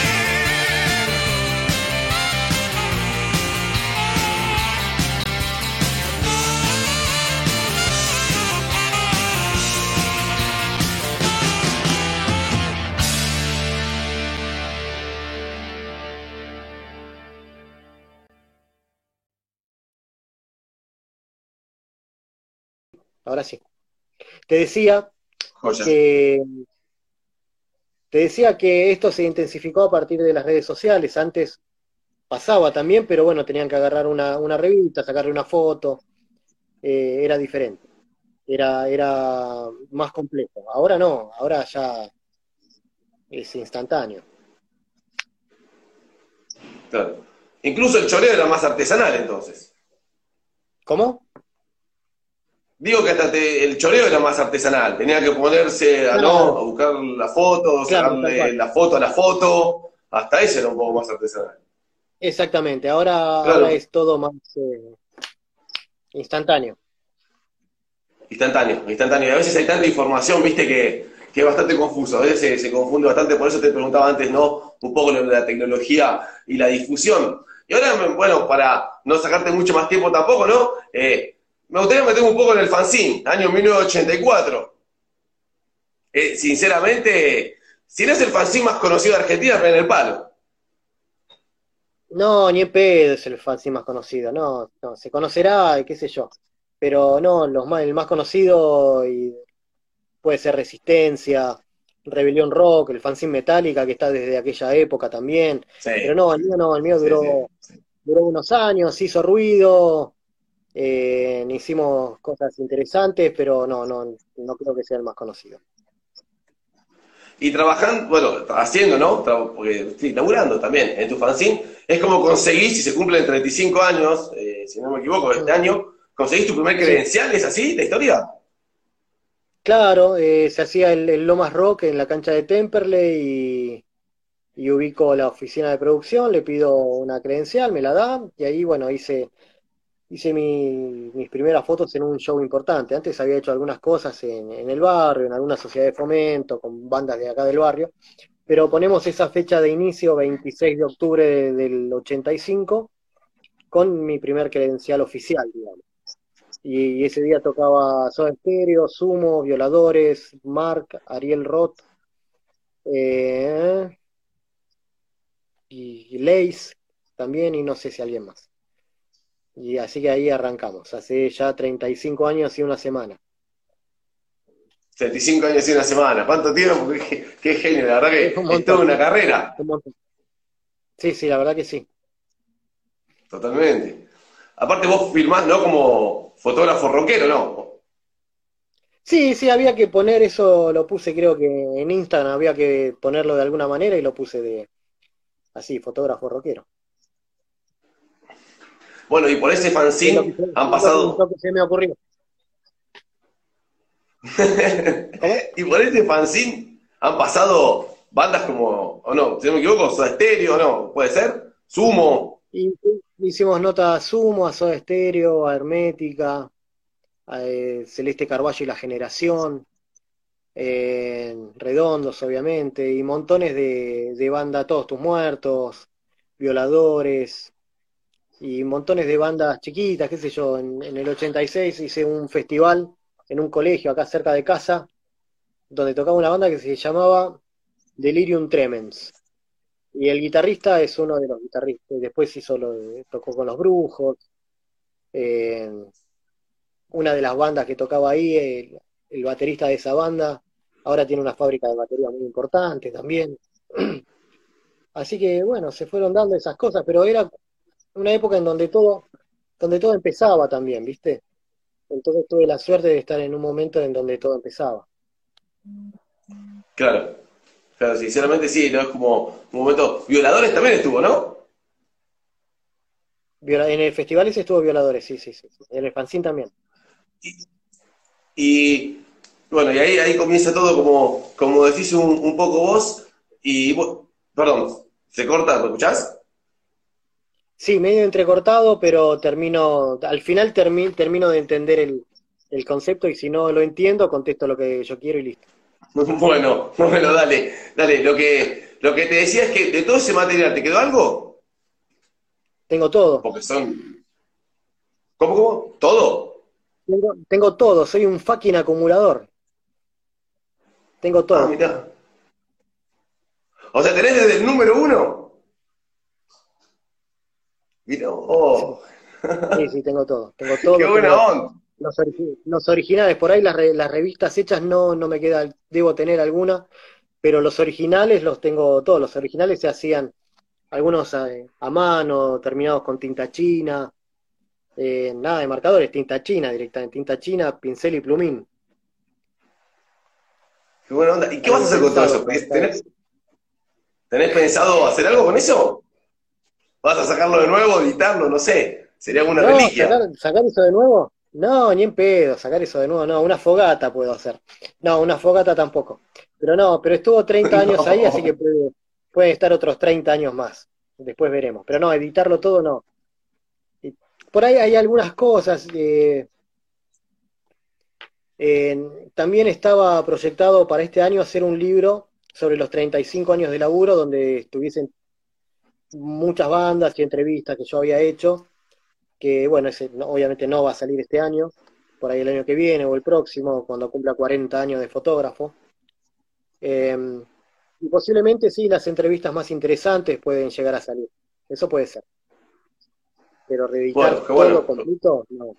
[SPEAKER 2] Ahora sí. Te decía
[SPEAKER 1] Joya.
[SPEAKER 2] que, te decía que esto se intensificó a partir de las redes sociales. Antes pasaba también, pero bueno, tenían que agarrar una revista, sacarle una foto. Era diferente. Era más complejo. Ahora no, ahora ya es instantáneo.
[SPEAKER 1] Claro. Incluso el choreo era más artesanal entonces.
[SPEAKER 2] ¿Cómo?
[SPEAKER 1] Digo que hasta el choreo era más artesanal. Tenía que ponerse a,
[SPEAKER 2] Claro.
[SPEAKER 1] ¿no? a buscar la foto,
[SPEAKER 2] Claro, tal
[SPEAKER 1] sacarle
[SPEAKER 2] cual.
[SPEAKER 1] la foto a la foto. Hasta ese era un poco más artesanal.
[SPEAKER 2] Exactamente, ahora
[SPEAKER 1] Claro.
[SPEAKER 2] es todo más instantáneo.
[SPEAKER 1] Instantáneo. Y a veces hay tanta información, viste, que es bastante confuso. A veces se confunde bastante, por eso te preguntaba antes, ¿no? Un poco lo de la tecnología y la difusión. Y ahora, bueno, para no sacarte mucho más tiempo tampoco, ¿no? Me gustaría meterme un poco en el fanzine, año 1984. Sinceramente, si no es el fanzine más conocido de Argentina, pero en el palo.
[SPEAKER 2] No, ni en pedo es el fanzine más conocido, no, se conocerá, qué sé yo, pero no, el más conocido y puede ser Resistencia, Rebelión Rock, el fanzine Metallica que está desde aquella época también, pero
[SPEAKER 1] Sí,
[SPEAKER 2] no, el mío
[SPEAKER 1] sí, sí.
[SPEAKER 2] duró unos años, hizo ruido, hicimos cosas interesantes, pero no creo que sea el más conocido.
[SPEAKER 1] Y trabajando, bueno, haciendo, ¿no? Porque sí, laburando también en tu fanzine, es como conseguís, si se cumplen 35 años, si no me equivoco, este año, conseguís tu primer
[SPEAKER 2] Sí.
[SPEAKER 1] credencial, ¿es así la historia?
[SPEAKER 2] Claro, se hacía el Lomas Rock en la cancha de Temperley y ubico la oficina de producción, le pido una credencial, me la da, y ahí, bueno, hice mis primeras fotos en un show importante. Antes había hecho algunas cosas en el barrio, en alguna sociedad de fomento, con bandas de acá del barrio, pero ponemos esa fecha de inicio, 26 de octubre del 85, con mi primer credencial oficial, digamos. Y ese día tocaba Soda Stereo, Sumo, Violadores, Mark, Ariel Roth, eh, y Lace también, y no sé si alguien más. Y así que ahí arrancamos, hace ya 35 años y una semana.
[SPEAKER 1] 35 años y una semana, ¿cuánto tiempo? Qué genio, la verdad
[SPEAKER 2] Es un
[SPEAKER 1] que es toda
[SPEAKER 2] montón,
[SPEAKER 1] una carrera.
[SPEAKER 2] un montón. Sí, sí, la verdad que sí.
[SPEAKER 1] Totalmente. Aparte vos filmás, ¿no? Como fotógrafo rockero, ¿no?
[SPEAKER 2] Sí, sí, había que poner eso, lo puse creo que en Instagram, había que ponerlo de alguna manera y lo puse de así, fotógrafo rockero.
[SPEAKER 1] Bueno, y por ese
[SPEAKER 2] Es lo que,
[SPEAKER 1] fanzine han
[SPEAKER 2] lo
[SPEAKER 1] pasado.
[SPEAKER 2] que se me ocurrió. ¿Cómo?
[SPEAKER 1] Y por este fanzine han pasado bandas como, o no, si no me equivoco, Soda Stereo, ¿no? ¿Puede ser? Sumo.
[SPEAKER 2] Y hicimos notas a Sumo, a Soda Stereo, a Hermética, a Celeste Carballo y La Generación, Redondos, obviamente, y montones de banda, Todos Tus Muertos, Violadores, y montones de bandas chiquitas, qué sé yo. En el 86 hice un festival en un colegio acá cerca de casa, donde tocaba una banda que se llamaba Delirium Tremens. Y el guitarrista es uno de los guitarristas, después tocó con Los Brujos, eh, una de las bandas que tocaba ahí, el baterista de esa banda, ahora tiene una fábrica de batería muy importante también. Así que bueno, se fueron dando esas cosas, pero era una época en donde todo empezaba también, ¿viste? Entonces tuve la suerte de estar en un momento en donde todo empezaba.
[SPEAKER 1] Claro. Claro, sinceramente sí, ¿no? Es como un momento. Violadores también estuvo, ¿no?
[SPEAKER 2] En el festival ese estuvo Violadores, sí, sí, sí. En el fanzine también.
[SPEAKER 1] Y bueno, y ahí comienza todo como decís un poco vos. Y perdón, ¿se corta? ¿Me escuchás?
[SPEAKER 2] Sí, medio entrecortado, pero al final termino de entender el concepto y si no lo entiendo, contesto lo que yo quiero y listo.
[SPEAKER 1] Bueno, bueno, dale, dale. Lo que te decía es que de todo ese material, ¿te quedó algo?
[SPEAKER 2] Tengo todo,
[SPEAKER 1] Porque son. ¿Cómo? ¿Todo?
[SPEAKER 2] tengo todo, soy un fucking acumulador, tengo
[SPEAKER 1] Ah,
[SPEAKER 2] todo.
[SPEAKER 1] mirá. O sea, tenés desde el número uno. Mirá,
[SPEAKER 2] Sí,
[SPEAKER 1] oh,
[SPEAKER 2] sí, sí, tengo todo, tengo
[SPEAKER 1] qué
[SPEAKER 2] todo,
[SPEAKER 1] buena
[SPEAKER 2] tengo
[SPEAKER 1] onda.
[SPEAKER 2] los originales, por ahí las revistas hechas no me queda, debo tener alguna, pero los originales los tengo todos, los originales se hacían algunos a mano, terminados con tinta china, nada de marcadores, tinta china directamente, tinta china, pincel y plumín.
[SPEAKER 1] Qué buena onda. ¿Y qué
[SPEAKER 2] Para
[SPEAKER 1] vas a
[SPEAKER 2] bien
[SPEAKER 1] hacer con todo
[SPEAKER 2] pensado
[SPEAKER 1] eso?
[SPEAKER 2] todo, todo.
[SPEAKER 1] ¿Tenés pensado hacer algo con eso? ¿Vas a sacarlo de nuevo, editarlo? No sé. Sería alguna
[SPEAKER 2] No,
[SPEAKER 1] reliquia.
[SPEAKER 2] sacar eso de nuevo, no, ni en pedo, sacar eso de nuevo, no, una fogata puedo hacer. No, una fogata tampoco. Pero no, pero estuvo 30 años ahí, así que
[SPEAKER 1] No.
[SPEAKER 2] puede estar otros 30 años más. Después veremos. Pero no, editarlo todo no. Y por ahí hay algunas cosas. También estaba proyectado para este año hacer un libro sobre los 35 años de laburo, donde estuviesen muchas bandas y entrevistas que yo había hecho, que bueno, ese obviamente no va a salir este año, por ahí el año que viene o el próximo, cuando cumpla 40 años de fotógrafo. Eh, y posiblemente sí, las entrevistas más interesantes pueden llegar a salir. Eso puede ser. Pero reeditar
[SPEAKER 1] Bueno, qué
[SPEAKER 2] todo
[SPEAKER 1] bueno.
[SPEAKER 2] completo, no.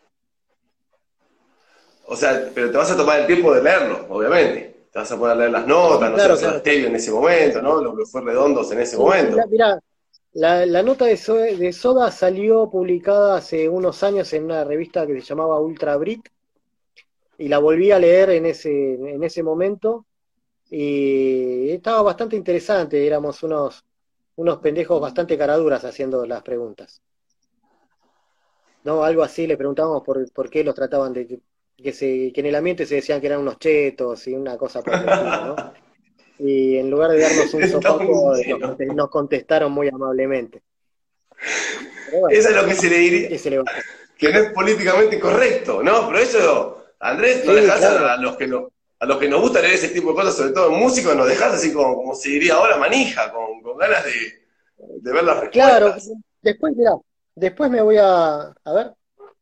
[SPEAKER 1] O sea, pero te vas a tomar el tiempo de leerlo, obviamente. Te vas a poder leer las notas,
[SPEAKER 2] Sí,
[SPEAKER 1] no sé,
[SPEAKER 2] claro,
[SPEAKER 1] los Soda
[SPEAKER 2] claro, claro.
[SPEAKER 1] Stereo en ese momento, ¿no? Lo que fue Redondos en ese
[SPEAKER 2] Sí, sí,
[SPEAKER 1] momento.
[SPEAKER 2] mirá, la nota de Soda salió publicada hace unos años en una revista que se llamaba Ultra Brit y la volví a leer en ese momento y estaba bastante interesante, éramos unos pendejos bastante caraduras haciendo las preguntas. ¿No? Algo así le preguntábamos por qué los trataban que en el ambiente se decían que eran unos chetos y una cosa por el estilo, ¿no? Y en lugar de darnos un
[SPEAKER 1] Está muy
[SPEAKER 2] sopapo,
[SPEAKER 1] bueno.
[SPEAKER 2] nos contestaron muy amablemente. Pero bueno,
[SPEAKER 1] Eso es lo que se le diría,
[SPEAKER 2] ¿qué se le va a hacer?
[SPEAKER 1] que no es políticamente correcto, ¿no? Pero eso, Andrés, nos
[SPEAKER 2] Sí,
[SPEAKER 1] dejás
[SPEAKER 2] claro.
[SPEAKER 1] a los que nos gusta leer ese tipo de cosas, sobre todo en músicos, nos dejás así como se diría ahora, manija, con ganas de ver las
[SPEAKER 2] Claro,
[SPEAKER 1] respuestas.
[SPEAKER 2] después, mirá, después me voy a ver,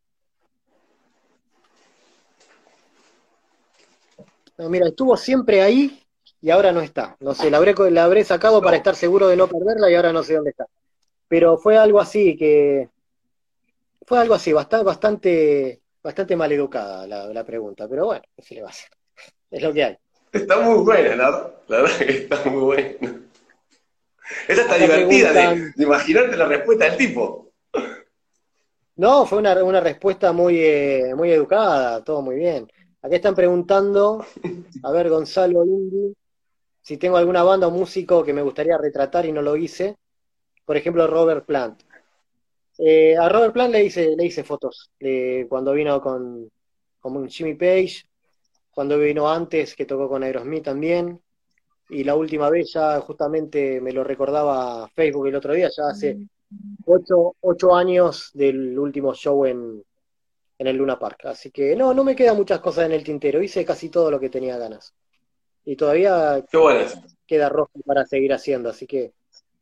[SPEAKER 2] no, mira, estuvo siempre ahí y ahora no está. No sé, la habré sacado para
[SPEAKER 1] No.
[SPEAKER 2] estar seguro de no perderla y ahora no sé dónde está. Pero fue algo así fue algo así, bastante mal educada la pregunta, pero bueno, ¿qué se le va a hacer? Es lo que hay.
[SPEAKER 1] Está muy buena, la verdad que está muy buena. Esa está
[SPEAKER 2] Acá
[SPEAKER 1] divertida
[SPEAKER 2] preguntan,
[SPEAKER 1] de imaginarte la respuesta del tipo.
[SPEAKER 2] no, fue una respuesta muy educada, todo muy bien. Acá están preguntando, a ver, Gonzalo Indy, si tengo alguna banda o músico que me gustaría retratar y no lo hice. Por ejemplo, Robert Plant. A Robert Plant le hice fotos cuando vino con Jimmy Page, cuando vino antes, que tocó con Aerosmith también. Y la última vez ya justamente me lo recordaba Facebook el otro día, ya hace 8 años del último show en el Luna Park. Así que no me quedan muchas cosas en el tintero. Hice casi todo lo que tenía ganas. Y todavía
[SPEAKER 1] Qué bueno eso.
[SPEAKER 2] queda rojo para seguir haciendo. Así que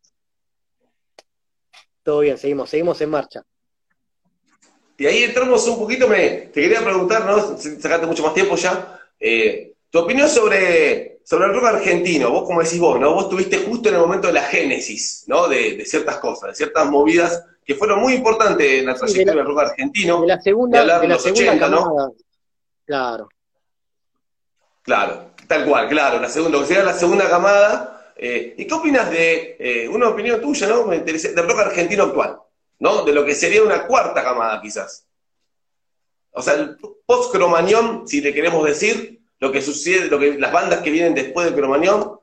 [SPEAKER 2] todo bien, seguimos en marcha.
[SPEAKER 1] Y ahí entramos un poquito, te quería preguntar, ¿no? Sacaste mucho más tiempo ya. Tu opinión sobre el rock argentino, vos como decís vos, ¿no? Vos estuviste justo en el momento de la génesis, ¿no? De ciertas cosas, de ciertas movidas que fueron muy importantes en la
[SPEAKER 2] Sí,
[SPEAKER 1] trayectoria del rock
[SPEAKER 2] de
[SPEAKER 1] argentino,
[SPEAKER 2] la
[SPEAKER 1] de
[SPEAKER 2] segunda,
[SPEAKER 1] hablar
[SPEAKER 2] de
[SPEAKER 1] de
[SPEAKER 2] la
[SPEAKER 1] los
[SPEAKER 2] segunda
[SPEAKER 1] 80, ¿no?
[SPEAKER 2] camada, claro.
[SPEAKER 1] Claro, tal cual, claro, lo que sería la segunda camada. ¿Y qué opinas de una opinión tuya, ¿no? Me interesa, del rock argentino actual, ¿no? De lo que sería una cuarta camada, quizás. O sea, el post-Cromañón, si le queremos decir, lo que sucede, las bandas que vienen después de Cromañón.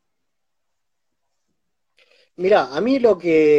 [SPEAKER 2] Mirá, a mí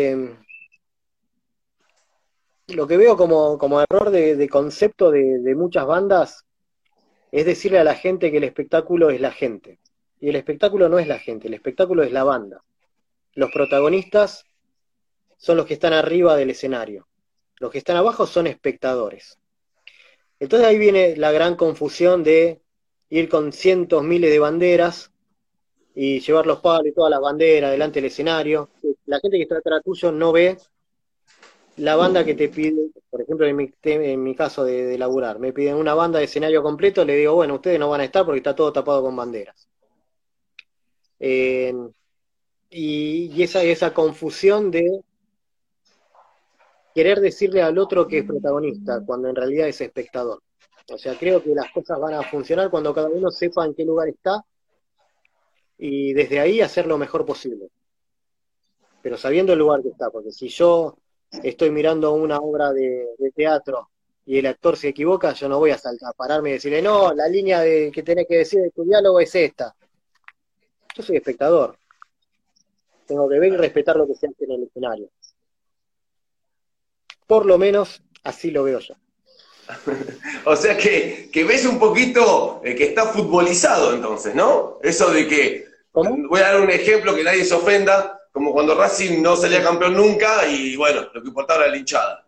[SPEAKER 2] lo que veo como error de concepto de muchas bandas es decirle a la gente que el espectáculo es la gente. Y el espectáculo no es la gente, el espectáculo es la banda. Los protagonistas son los que están arriba del escenario. Los que están abajo son espectadores. Entonces ahí viene la gran confusión de ir con cientos, miles de banderas y llevar los palos y todas las banderas delante del escenario. La gente que está atrás tuyo no ve la banda que te pide, por ejemplo, en mi caso de laburar, me piden una banda de escenario completo, le digo, bueno, ustedes no van a estar porque está todo tapado con banderas. Eh, y esa confusión de querer decirle al otro que es protagonista, cuando en realidad es espectador. O sea, creo que las cosas van a funcionar cuando cada uno sepa en qué lugar está y desde ahí hacer lo mejor posible. Pero sabiendo el lugar que está, porque si yo estoy mirando una obra de teatro y el actor se equivoca, yo no voy a saltar, pararme y decirle, no, la línea que tenés que decir de tu diálogo es esta. Yo soy espectador, tengo que ver y respetar lo que se hace en el escenario. Por lo menos así lo veo yo.
[SPEAKER 1] O sea que ves un poquito que está futbolizado entonces, ¿no? Eso de que,
[SPEAKER 2] ¿Cómo?
[SPEAKER 1] voy a dar un ejemplo que nadie se ofenda, como cuando Racing no salía campeón nunca y bueno, lo que importaba era la hinchada.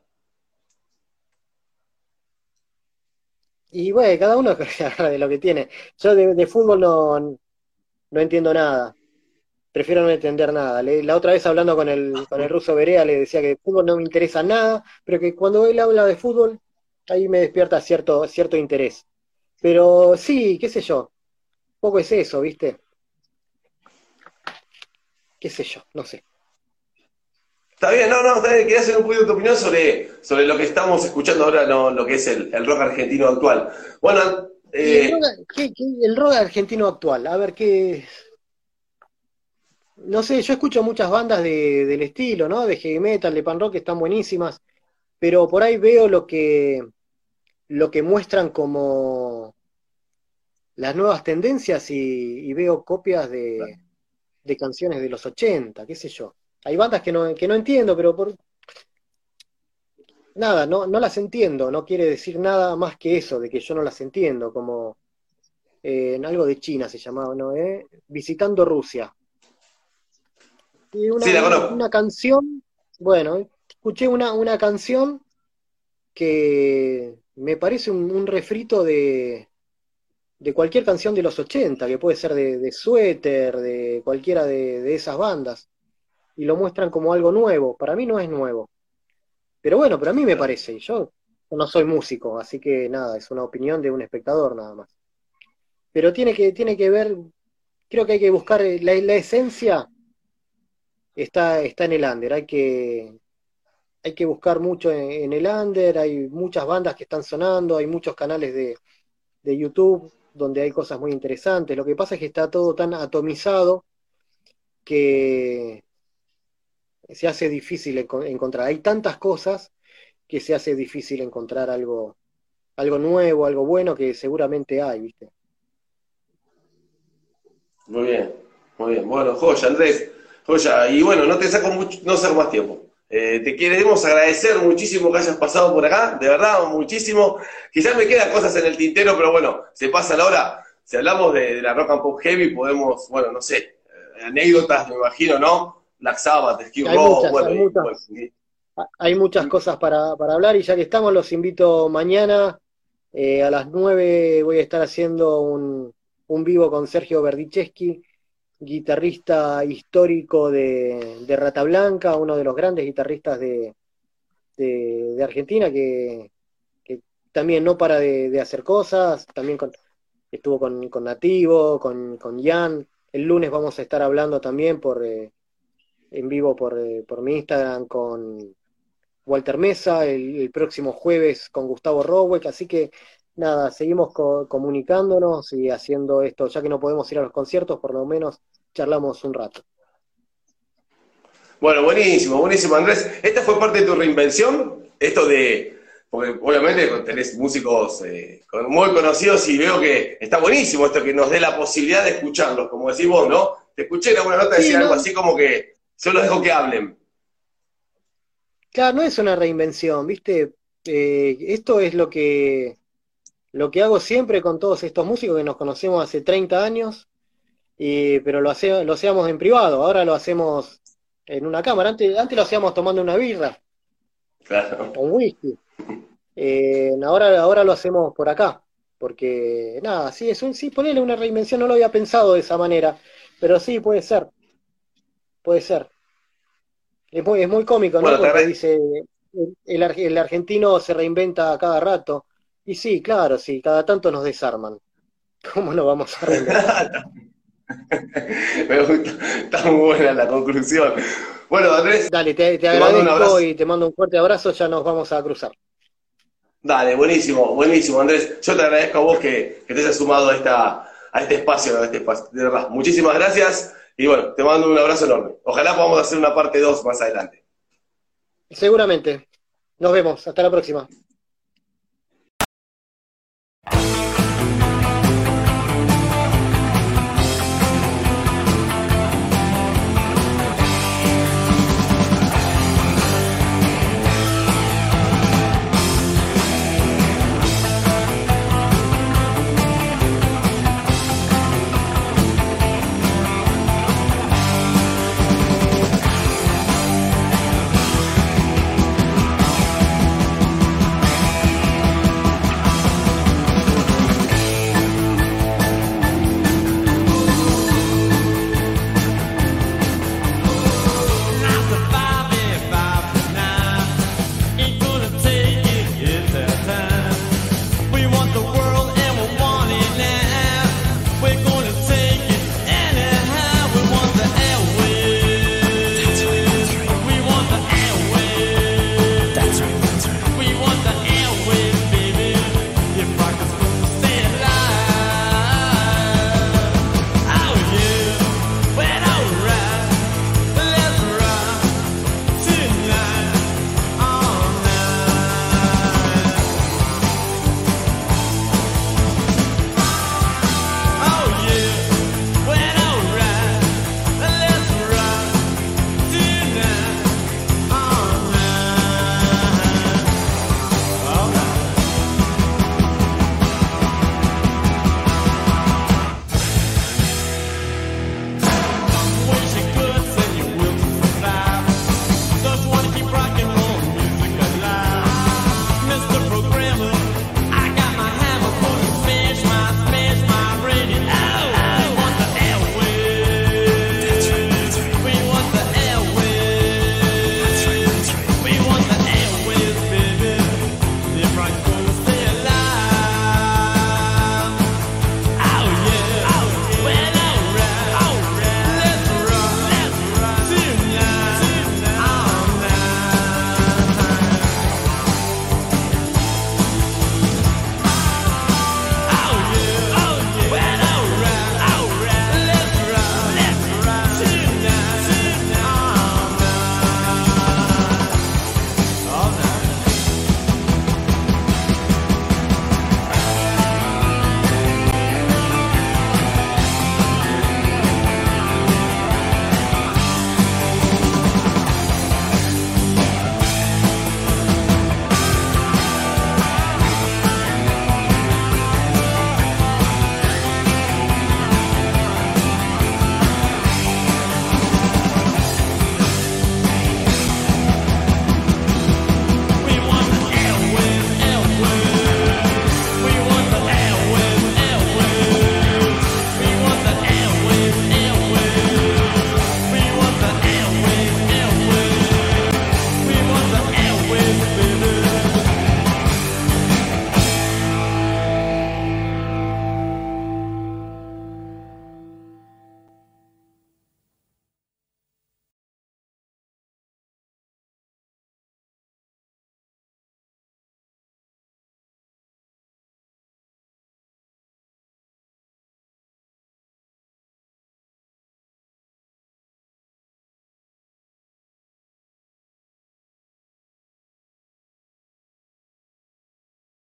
[SPEAKER 2] Y bueno, cada uno agarra de lo que tiene. Yo de fútbol no entiendo nada. Prefiero no entender nada. La otra vez hablando con el ruso Berea le decía que de fútbol no me interesa nada, pero que cuando él habla de fútbol, ahí me despierta cierto interés. Pero sí, qué sé yo, poco es eso, ¿viste? Qué sé yo, no sé.
[SPEAKER 1] Está bien, está bien, quería hacer un poquito de tu opinión sobre lo que estamos escuchando ahora, no, lo que es el rock argentino actual. Bueno,
[SPEAKER 2] Y el rock argentino actual, a ver qué. No sé, yo escucho muchas bandas del estilo, ¿no? De heavy metal, de pan rock, que están buenísimas, pero por ahí veo lo que muestran como las nuevas tendencias y veo copias de canciones de los 80, qué sé yo. Hay bandas que no entiendo, pero por nada, no las entiendo, no quiere decir nada más que eso, de que yo no las entiendo, como en algo de China se llamaba, ¿no? Visitando Rusia. Y
[SPEAKER 1] sí,
[SPEAKER 2] una,
[SPEAKER 1] la
[SPEAKER 2] una,
[SPEAKER 1] conozco.
[SPEAKER 2] una canción, bueno, escuché una canción que me parece un refrito de cualquier canción de los 80 que puede ser de Suéter, de cualquiera de esas bandas, y lo muestran como algo nuevo. Para mí no es nuevo. Pero bueno, pero a mí me parece, y yo no soy músico, así que nada, es una opinión de un espectador nada más. Pero tiene que ver, creo que hay que buscar la esencia está en el under, hay que buscar mucho en el under, hay muchas bandas que están sonando, hay muchos canales de YouTube donde hay cosas muy interesantes. Lo que pasa es que está todo tan atomizado que se hace difícil encontrar. Hay tantas cosas que se hace difícil encontrar algo nuevo, algo bueno que seguramente hay, ¿viste?
[SPEAKER 1] Muy bien, muy bien. Bueno, joya, Andrés, joya. Y bueno, no te saco mucho, no saco más tiempo. Te queremos agradecer muchísimo que hayas pasado por acá, de verdad, muchísimo. Quizás me quedan cosas en el tintero, pero bueno, se pasa la hora. Si hablamos de la rock and pop heavy, podemos, bueno, no sé, anécdotas, me imagino, ¿no? Black Sabbath, Skid
[SPEAKER 2] Hay
[SPEAKER 1] Row,
[SPEAKER 2] muchas,
[SPEAKER 1] bueno,
[SPEAKER 2] hay muchas. Hay muchas cosas para hablar y ya que estamos, los invito mañana a las 9 voy a estar haciendo un vivo con Sergio Berdichevsky, guitarrista histórico de Rata Blanca, uno de los grandes guitarristas de Argentina que también no para de hacer cosas, también estuvo con Nativo, con Ian. El lunes vamos a estar hablando también en vivo por mi Instagram con Walter Mesa, el próximo jueves con Gustavo Roweck, así que nada, seguimos comunicándonos y haciendo esto, ya que no podemos ir a los conciertos, por lo menos charlamos un rato.
[SPEAKER 1] Bueno, buenísimo, buenísimo, Andrés. ¿Esta fue parte de tu reinvención? Esto de, porque obviamente tenés músicos muy conocidos y veo que está buenísimo esto que nos dé la posibilidad de escucharlos, como decís vos, ¿no? Te escuché en alguna nota decir algo así como que solo dejo que hablen.
[SPEAKER 2] Claro, no es una reinvención, ¿viste? Esto es lo que hago siempre con todos estos músicos que nos conocemos hace 30 años, pero lo hacíamos en privado, ahora lo hacemos en una cámara. Antes lo hacíamos tomando una birra
[SPEAKER 1] Claro.
[SPEAKER 2] o un whisky. Ahora lo hacemos por acá, porque nada, sí, sí, ponerle una reinvención, no lo había pensado de esa manera, pero sí, puede ser, puede ser. Es muy cómico, ¿no?
[SPEAKER 1] Bueno, te
[SPEAKER 2] Porque
[SPEAKER 1] agradezco.
[SPEAKER 2] dice, el argentino se reinventa a cada rato. Y sí, claro, sí, cada tanto nos desarman. ¿Cómo nos vamos a reinventar?
[SPEAKER 1] Me gusta, está muy buena la conclusión. Bueno, Andrés,
[SPEAKER 2] Dale, te
[SPEAKER 1] te mando un
[SPEAKER 2] agradezco
[SPEAKER 1] abrazo.
[SPEAKER 2] y te mando un fuerte abrazo, ya nos vamos a cruzar.
[SPEAKER 1] Dale, buenísimo, buenísimo, Andrés. Yo te agradezco a vos que te hayas sumado a este espacio, de verdad. Muchísimas gracias y bueno, te mando un abrazo enorme. Ojalá podamos hacer una parte 2 más adelante.
[SPEAKER 2] Seguramente. Nos vemos, hasta la próxima.